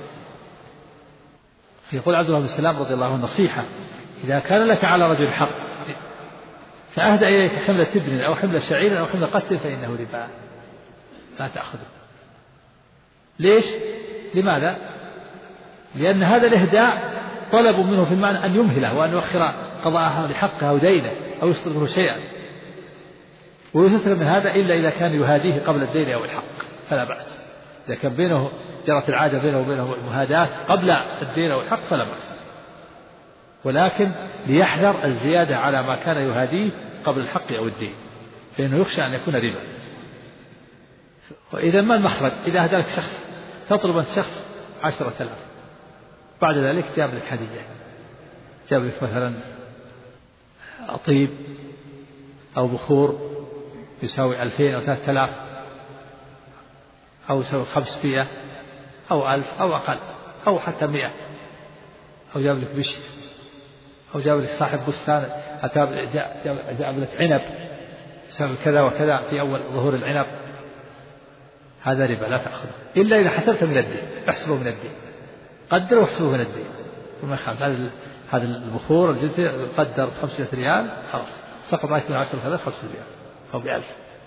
يقول عبد الله بن السلام رضي الله عنه نصيحة، إذا كان لك على رجل حق فأهدى إليك حملة ابن أو حملة شعير أو حملة قتل فإنه ربا، لا تأخذه. ليش؟ لماذا؟ لأن هذا الإهداء طلبوا منه في المعنى أن يمهله وأن يؤخر قضاءه لحقه أو دينه أو يصدره شيئا، ويستثنى من هذا إلا إذا كان يهاديه قبل الدين أو الحق فلا بأس. إذا كان جرت العادة بينه وبينه المهاداة قبل الدين أو الحق فلا بأس، ولكن ليحذر الزيادة على ما كان يهاديه قبل الحق أو الدين، فإنه يخشى أن يكون ربا. وإذا ما المخرج؟ إذا هداك شخص تطلب أنت شخص 10,000، بعد ذلك جاب لك هدية، جاب لك مثلا طيب أو بخور يساوي 2000 أو 3000 أو يساوي 500 أو 1000 أو أقل أو حتى 100، أو جاب لك بشت، أو جاب لك صاحب بستان جاب لك عنب يساوي كذا وكذا في أول ظهور العنب، هذا ربا لا تأخذه إلا إذا حسبت من الدين، احسبه من الدين، قدر واحسبه من الدين. وما يخالف هذا البخور الجزء قدر 500 ريال خلاص سقط عليك من 10,000 500 ريال أو ب1000.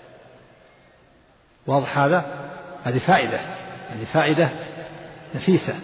واضح هذا؟ هذه فائدة نفيسة،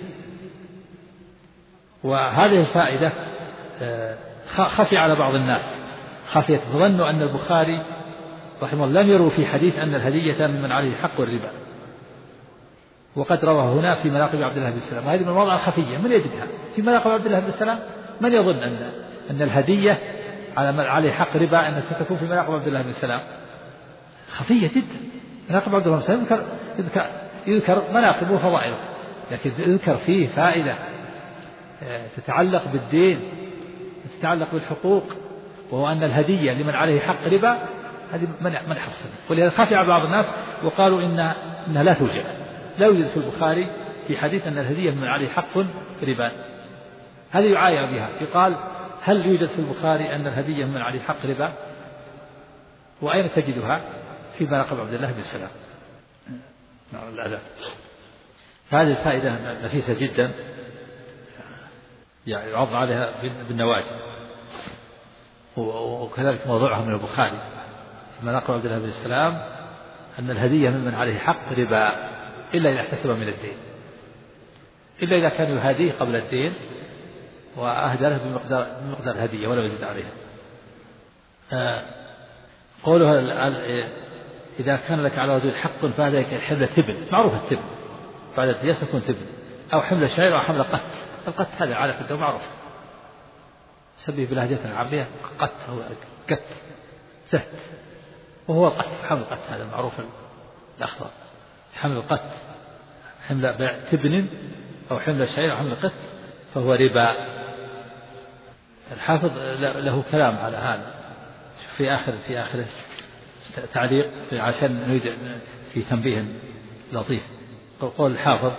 وهذه الفائدة خفي على بعض الناس خفية، ظنوا أن البخاري رحمه الله لم يروي في حديث أن الهدية ممن عليه حق الربا، وقد روى هنا في مناقب عبد الله بن السلام. هذه من المواضع الخفية، من يجدها في مناقب عبد الله بن السلام؟ من يظن أن الهدية على من عليه حق ربا أن ستكون في مناقب عبد الله بن السلام؟ خفية جدا، مناقب عبد الله بن سلام يذكر مناقبه وفضائله، لكن يذكر فيه فائدة تتعلق بالدين، تتعلق بالحقوق، وهو أن الهدية لمن عليه حق ربا هذه من حصل. ولهذا خفع بعض الناس وقالوا إنها لا توجد، لا يوجد في البخاري في حديث أن الهدية لمن عليه حق ربا. هذه يعاير بها، يقال هل يوجد في البخاري أن الهدية لمن عليه حق ربا؟ وأين تجدها؟ في مناقب عبد الله بن سلام. هذه الفائدة نفيسة جدا يعني يعض عليها بالنواجذ. وكذلك موضوعها من البخاري في مناقب عبد الله بن سلام أن الهدية ممن عليه حق ربا إلا إذا احتسب من الدين، إلا إذا كان يهاديه قبل الدين وأهدى له بمقدار الهدية ولا يزيد عليها. قوله إذا كان لك على رجل حق فهذا حمل تبن، معروف التبن بعد القياس يكون تبن، أو حمل شعير أو حمل قت. القت هذا على فده معروف، سبيه بلهجتنا العامية قت هو قت زهت، وهو قت حمل قت هذا معروف الأخضر. حمل القت حمل بيع تبن أو حمل شعير أو حمل قت فهو ربا. الحافظ له كلام على هذا في آخر تعليق عشان نريد في تنبيه لطيف. قول الحافظ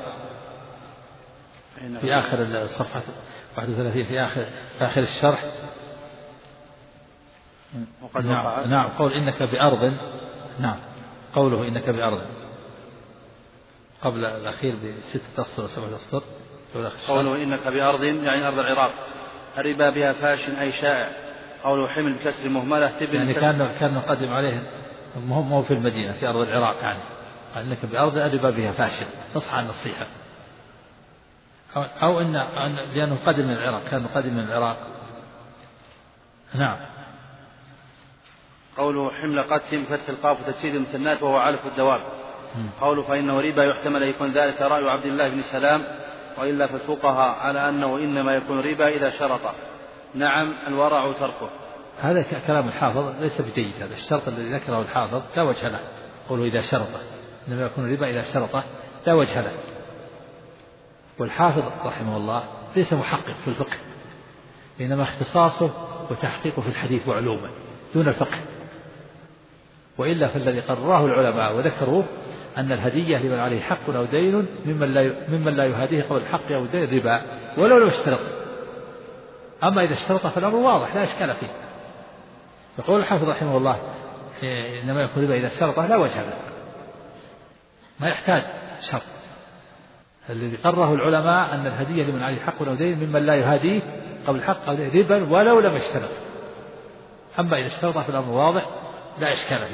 في آخر الصفحة 31 في آخر الشرح نعم قول إنك بأرض، نعم قوله إنك بأرض قبل الأخير ب6 أسطر و7 أسطر. قوله إنك بأرض يعني أرض العراق، الربا بها فاش أي شائع. قوله حمل بكسر مهملة تبن يعني كان مقدم عليه مو في المدينة في أرض العراق، يعني إنك بأرض الربا بها فاشل، نصح عن النصيحة. أو إن لأنه قدم من العراق، كان مقدم من العراق. نعم. قوله حمل قتل فتح القاف وتجسيد المثنات وهو علف الدواب. قوله فإنه ربا يحتمل يكون ذلك رأي عبد الله بن سلام، وإلا فالفقهاء على أنه إنما يكون ربا إذا شرط. نعم الورع تركه. هذا كلام الحافظ ليس بجيد، هذا الشرط الذي ذكره الحافظ لا وجه له. قوله إذا شرطه إنما يكون ربا إذا شرطه لا وجه له. والحافظ رحمه الله ليس محقق في الفقه، إنما اختصاصه وتحقيقه في الحديث وعلومه دون الفقه. وإلا فالذي قرره العلماء وذكروه أن الهدية لمن عليه حق أو دين ممن لا يهاديه قبل الحق أو الدين ربا ولو لم اشترط. أما إذا اشترط فالأمر واضح لا إشكال فيه. يقول الحافظ رحمه الله إنما يكون ربا إذا اشترطه لا وجه له، ما يحتاج شرط. الذي قرره العلماء أن الهدية لمن عليه حق أو دين ممن لا يهاديه قبل الحق أو دين ربا ولو لم اشترط. أما إذا اشترط فالأمر واضح لا إشكال فيه.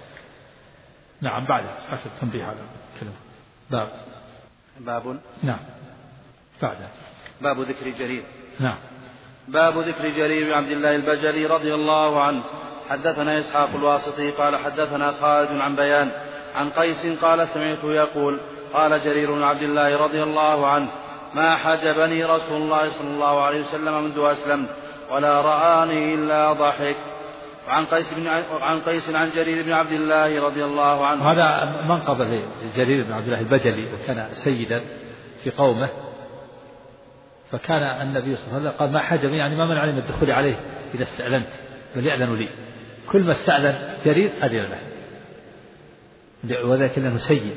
نعم. بعد حسب تنبيه على كلمة باب. نعم بعد باب ذكر جرير. نعم. باب ذكر جرير بن عبد الله البجلي رضي الله عنه. حدثنا إسحاق الواسطي قال حدثنا خالد عن بيان عن قيس قال سمعته يقول قال جرير بن عبد الله رضي الله عنه ما حجبني رسول الله صلى الله عليه وسلم منذ أسلمت ولا رآني إلا ضحك. عن قيس عن جرير بن عبد الله رضي الله عنه. هذا منقبة جرير بن عبد الله البجلي، وكان سيدا في قومه، فكان النبي صلى الله عليه وسلم قال ما حجبني يعني ما منعني من الدخول عليه إذا استأذنت بل يأذن لي. كل ما استأذن جرير أذن له، وذلك أنه سيد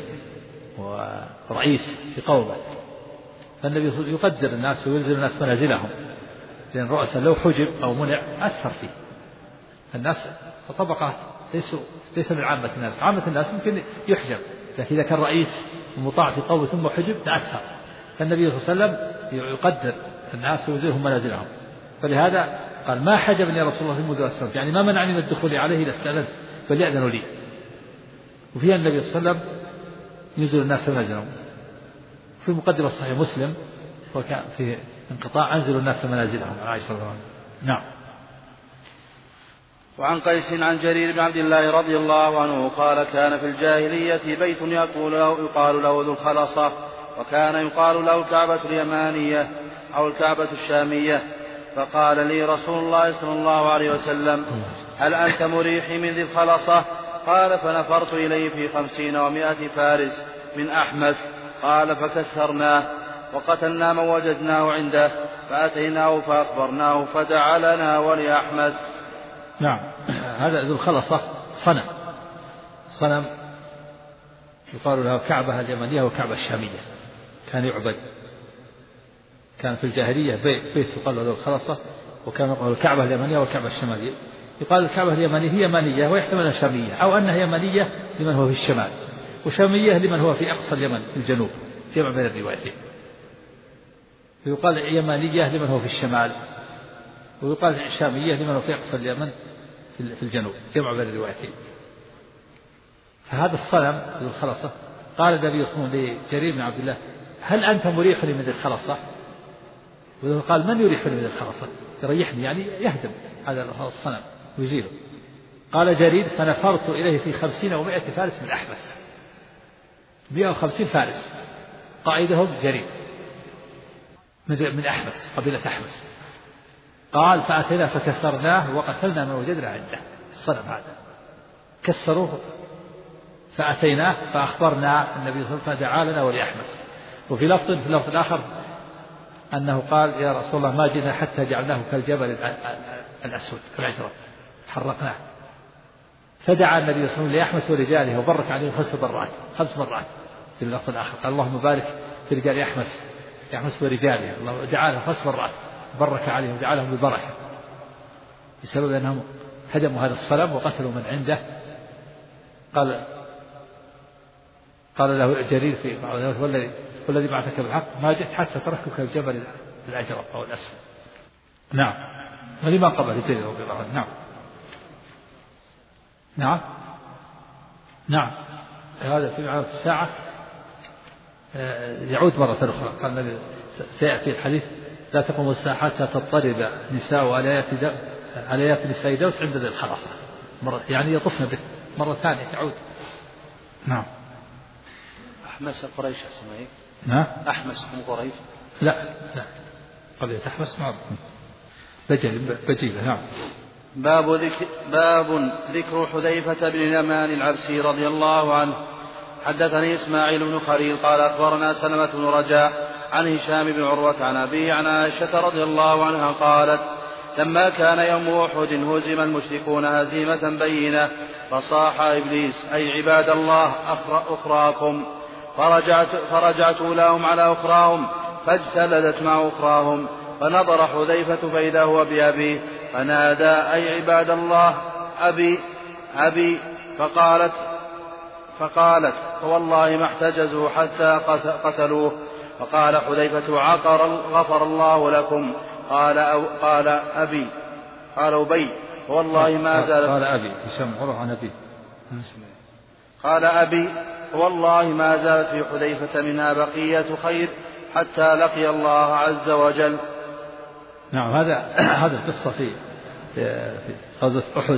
ورئيس في قومه، فالنبي يقدر الناس ويلزم الناس منازلهم، لأن الرؤساء لو حجب أو منع أثر فيه. الناس طبقات ليس من عامة الناس، عامة الناس ممكن يحجب، لكن إذا كان رئيس مطاع في قومه ثم حجب تأثر. فالنبي صلى الله عليه وسلم يقدر الناس ويزيلهم منازلهم، فلهذا قال ما حجبني يا رسول الله منذ أسلمت، يعني ما منعني من الدخول عليه إذا استأذنت فليأذنوا لي. وفيها النبي صلى الله عليه وسلم يزيل الناس منازلهم. في مقدمة صحيح مسلم وكان في انقطاع أنزلوا الناس منازلهم عن عائشة رضي الله عنها. نعم. وعن قيس عن جرير بن عبد الله رضي الله عنه قال كان في الجاهلية بيت يقال له ذو الخلصة، وكان يقال له الكعبة اليمانية أو الكعبة الشامية. فقال لي رسول الله صلى الله عليه وسلم هل أنت مريحي من ذي الخلصة؟ قال فنفرت إليه في 50 و100 فارس من أحمس. قال فكسرناه وقتلنا من وجدناه عنده فأتيناه فأخبرناه فدعا لنا ولأحمس. نعم. هذا ذو الخلصة صنم يقال له كعبة اليمنية وكعبة الشامية، كان يعبد، كان في الجاهلية بيت يقال له ذو الخلصة، وكان يقال الكعبة اليمنية والكعبة الشمالية. يقال الكعبة اليمنية هي يمنية ويحتمل أنها شامية، أو أنها يمنية لمن هو في الشمال، وشامية لمن هو في أقصى اليمن في الجنوب، جمع بين الروايتين. ويقال يمنية لمن هو في الشمال، ويقال شامية لمن هو في أقصى اليمن في الجنوب، جمع بين الروايتين. فهذا الصنم ذو الخلصة قال النبي صلى الله عليه وسلم لجرير بن عبد الله: هل أنت مريحني من ذي الخلصة؟ وقال: من يريحني من ذي الخلصة؟ يريحني يعني يهدم هذا الصنم ويزيله. قال جرير: فنفرت إليه في 50 و100 فارس من أحمس، 150 فارس قائدهم جرير من أحمس، قبيلة أحمس. قال: فأتينا فكسرناه وقتلنا من وجدنا عنده. الصنم هذا كسروه، فأتيناه فأخبرنا النبي صلى الله عليه وسلم فدعا لنا ولأحمس. وفي لفظ الآخر أنه قال: يا رسول الله ما جئنا حتى جعلناه كالجبل الأسود كالعجرة، حرقناه. فدعا النبي صلى الله عليه وسلم لأحمس ورجاله وبرك عليهم 5 مرات. في اللفظ الآخر قال: اللهم بارك في رجال أحمس ورجاله. الله دعا لهم 5 مرات، بارك عليهم ودعا لهم بالبركة، بسبب أنهم هدموا هذا الصنم وقتلوا من عنده. قال له جرير في والذي بعثك بالحق ما جئت حتى تركتك الجبل الأجرب أو الأسود. نعم. ولما قبل جرير رضي الله عنه. نعم. هذا في علامة الساعة يعود مرة أخرى. قال النبي سيأتي الحديث: لا تقوم الساعة حتى تضطرب نساء عليات نساء دوس عند ذي الخلاصة، يعني يطفن به مرة ثانية يعود. نعم. أحمس قريش اسمه إيه؟ نعم. أحمس هم قريش؟ لا قبيلة أحمس معروف بجيلة. نعم. باب ذكر حذيفة بن اليمان العبسي رضي الله عنه. حدثني إسماعيل بن خليل قال أخبرنا سلمة بن رجاء عن هشام بن عروة عن أبيه عن عائشة رضي الله عنها قالت: لما كان يوم أحد هزم المشركون هزيمة بينة، فصاح إبليس: أي عباد الله أخراكم. فرجعت لهم على أخراهم فاجتلدت مع أخراهم، فنظر حذيفة فإذا هو بأبيه، فنادى: أي عباد الله أبي. فقالت: فوالله ما احتجزوا حتى قتلوه. فقال حذيفة: غفر الله لكم. قال أبي. قال أبي: فوالله ما زالت. قال أبي هشام عروة عن أبي. قال أبي: والله ما زالت في حذيفة منها بقية خير حتى لقي الله عز وجل. نعم. هذا القصة في غزوة أحد،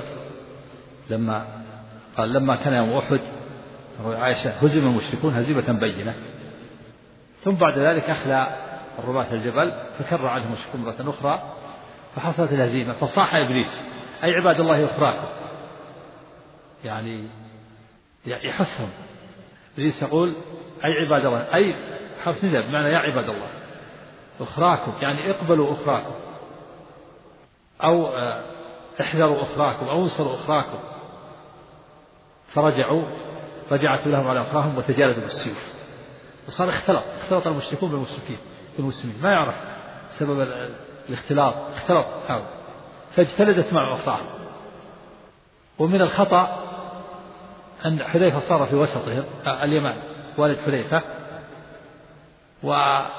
لما كان يوم أحد عائشة هزم المشركون هزيمة بينة، ثم بعد ذلك أخلى الرماة الجبل فكر عنهم المشركون مرة أخرى فحصلت الهزيمة، فصاح إبليس: أي عباد الله أخراكم، يعني يحثهم. إبليس يقول: أي عباد الله، أي حرف نداء بمعنى يا عباد الله أخراكم، يعني اقبلوا أخراكم، أو احذروا أخراكم، أو انصروا أخراكم. رجعت لهم على أخراهم وتجالدوا بالسيوف، وصار اختلط المشركون بالمسلمين ما يعرف سبب الاختلاط، فاجتلدت مع أخراهم. ومن الخطأ أن حذيفة صار في وسطهم، اليمان والد حذيفة، وصار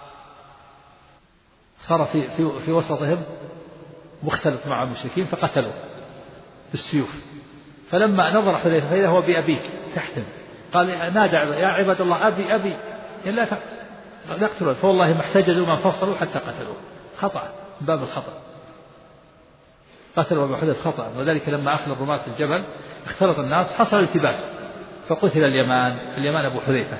في وسطهم مختلط مع المشركين فقتلوه بالسيوف. فلما نظر حذيفة فإذا هو بأبيك تحتم، قال: نادى: يا عباد الله أبي يعني لا نقتلوا. فوالله ما احتجزوا ما انفصلوا حتى قتلوه. خطأ من باب الخطأ، قتلوا أبو حذيفة خطأ. وذلك لما أخلى الرماة الجبل اختلط الناس، حصل التباس، فقتل اليمان أبو حذيفة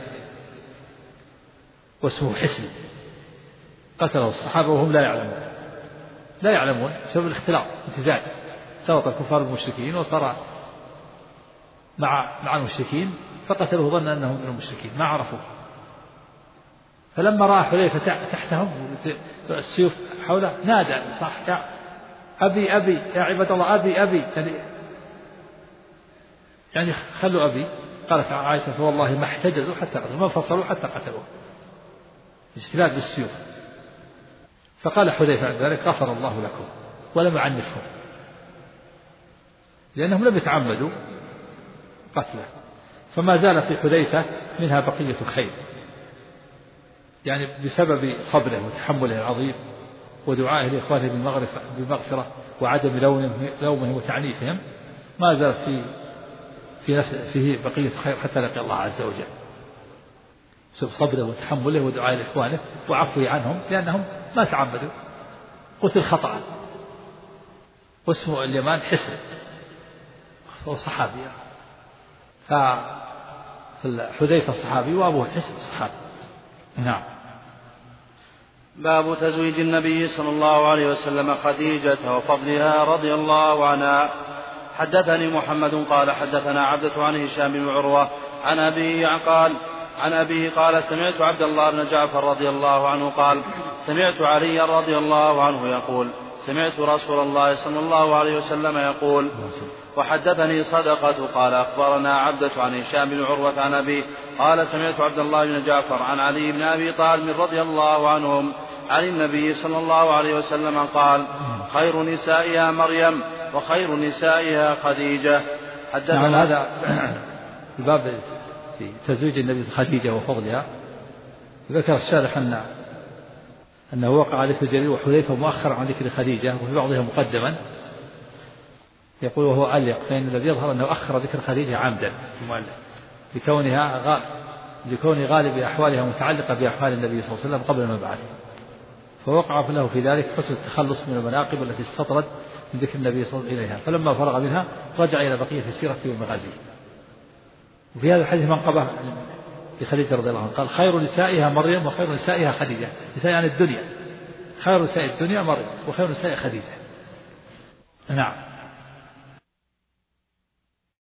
واسمه حسن، قتله الصحابة وهم لا يعلمون بسبب الاختلاط، امتزاج، اختلط الكفار بالمشركين وصار مع المشركين فقتلوه ظن أنهم من المشركين ما عرفوه. فلما رأى حذيفة تحتهم السيوف حوله نادى صح يا أبي أبي يا عباد الله أبي أبي يعني خلوا أبي. قالت عائشة فوالله ما احتجزوا حتى قتلوا ما فصلوا حتى قتلوه استشهاد بالسيوف. فقال حذيفة عند ذلك غفر الله لكم ولم يعنفهم لأنهم لم يتعمدوا قتله. فما زال في حذيفة منها بقية الخير يعني بسبب صبره وتحمله العظيم ودعائه لإخوانه بالمغفرة وعدم لومهم وتعنيفهم ما زال فيه بقية خير حتى لقي الله عز وجل بسبب صبره وتحمله ودعائه لإخوانه وعفوه عنهم لأنهم ما تعمدوا. قتل خطأ واسمه اليمان حسن هو صحابي فحذيفة الصحابي وأبوه حسن الصحابي. نعم. باب تزويج النبي صلى الله عليه وسلم خديجة وفضلها رضي الله عنها. حدثني محمد قال حدثنا عبدة عن هشام بن عروة عن أبيه قال سمعت عبد الله بن جعفر رضي الله عنه قال سمعت علي رضي الله عنه يقول سمعت رسول الله صلى الله عليه وسلم يقول. وحدثني صدقة قال أخبرنا عبدة عن هشام بن عروة عن أبيه قال سمعت عبد الله بن جعفر عن علي بن أبي طالب رضي الله عنهم عن النبي صلى الله عليه وسلم قال خير نسائها مريم وخير نسائها خديجة. نعم. هذا الباب في تزويج النبي خديجة وفضلها. ذكر الشارح أنه وقع ذكر جرير وحذيفة مؤخر عن ذكر خديجة وفي بعضها مقدما. يقول وهو أليق فإن الذي يظهر أنه أخر ذكر خديجة عمدا لكون غالب أحوالها متعلقة بأحوال النبي صلى الله عليه وسلم قبل المبعث فوقع له في ذلك حسن التخلص من المناقب التي استطرد من ذكر النبي صلى الله عليه وسلم إليها فلما فرغ منها رجع إلى بقية السيرة والمغازي. وفي هذا الحديث منقبة لخديجة رضي الله عنها قال خير نسائها مريم وخير نسائها خديجة. نساء يعني الدنيا خير نساء الدنيا مريم وخير نساء خديجة. نعم.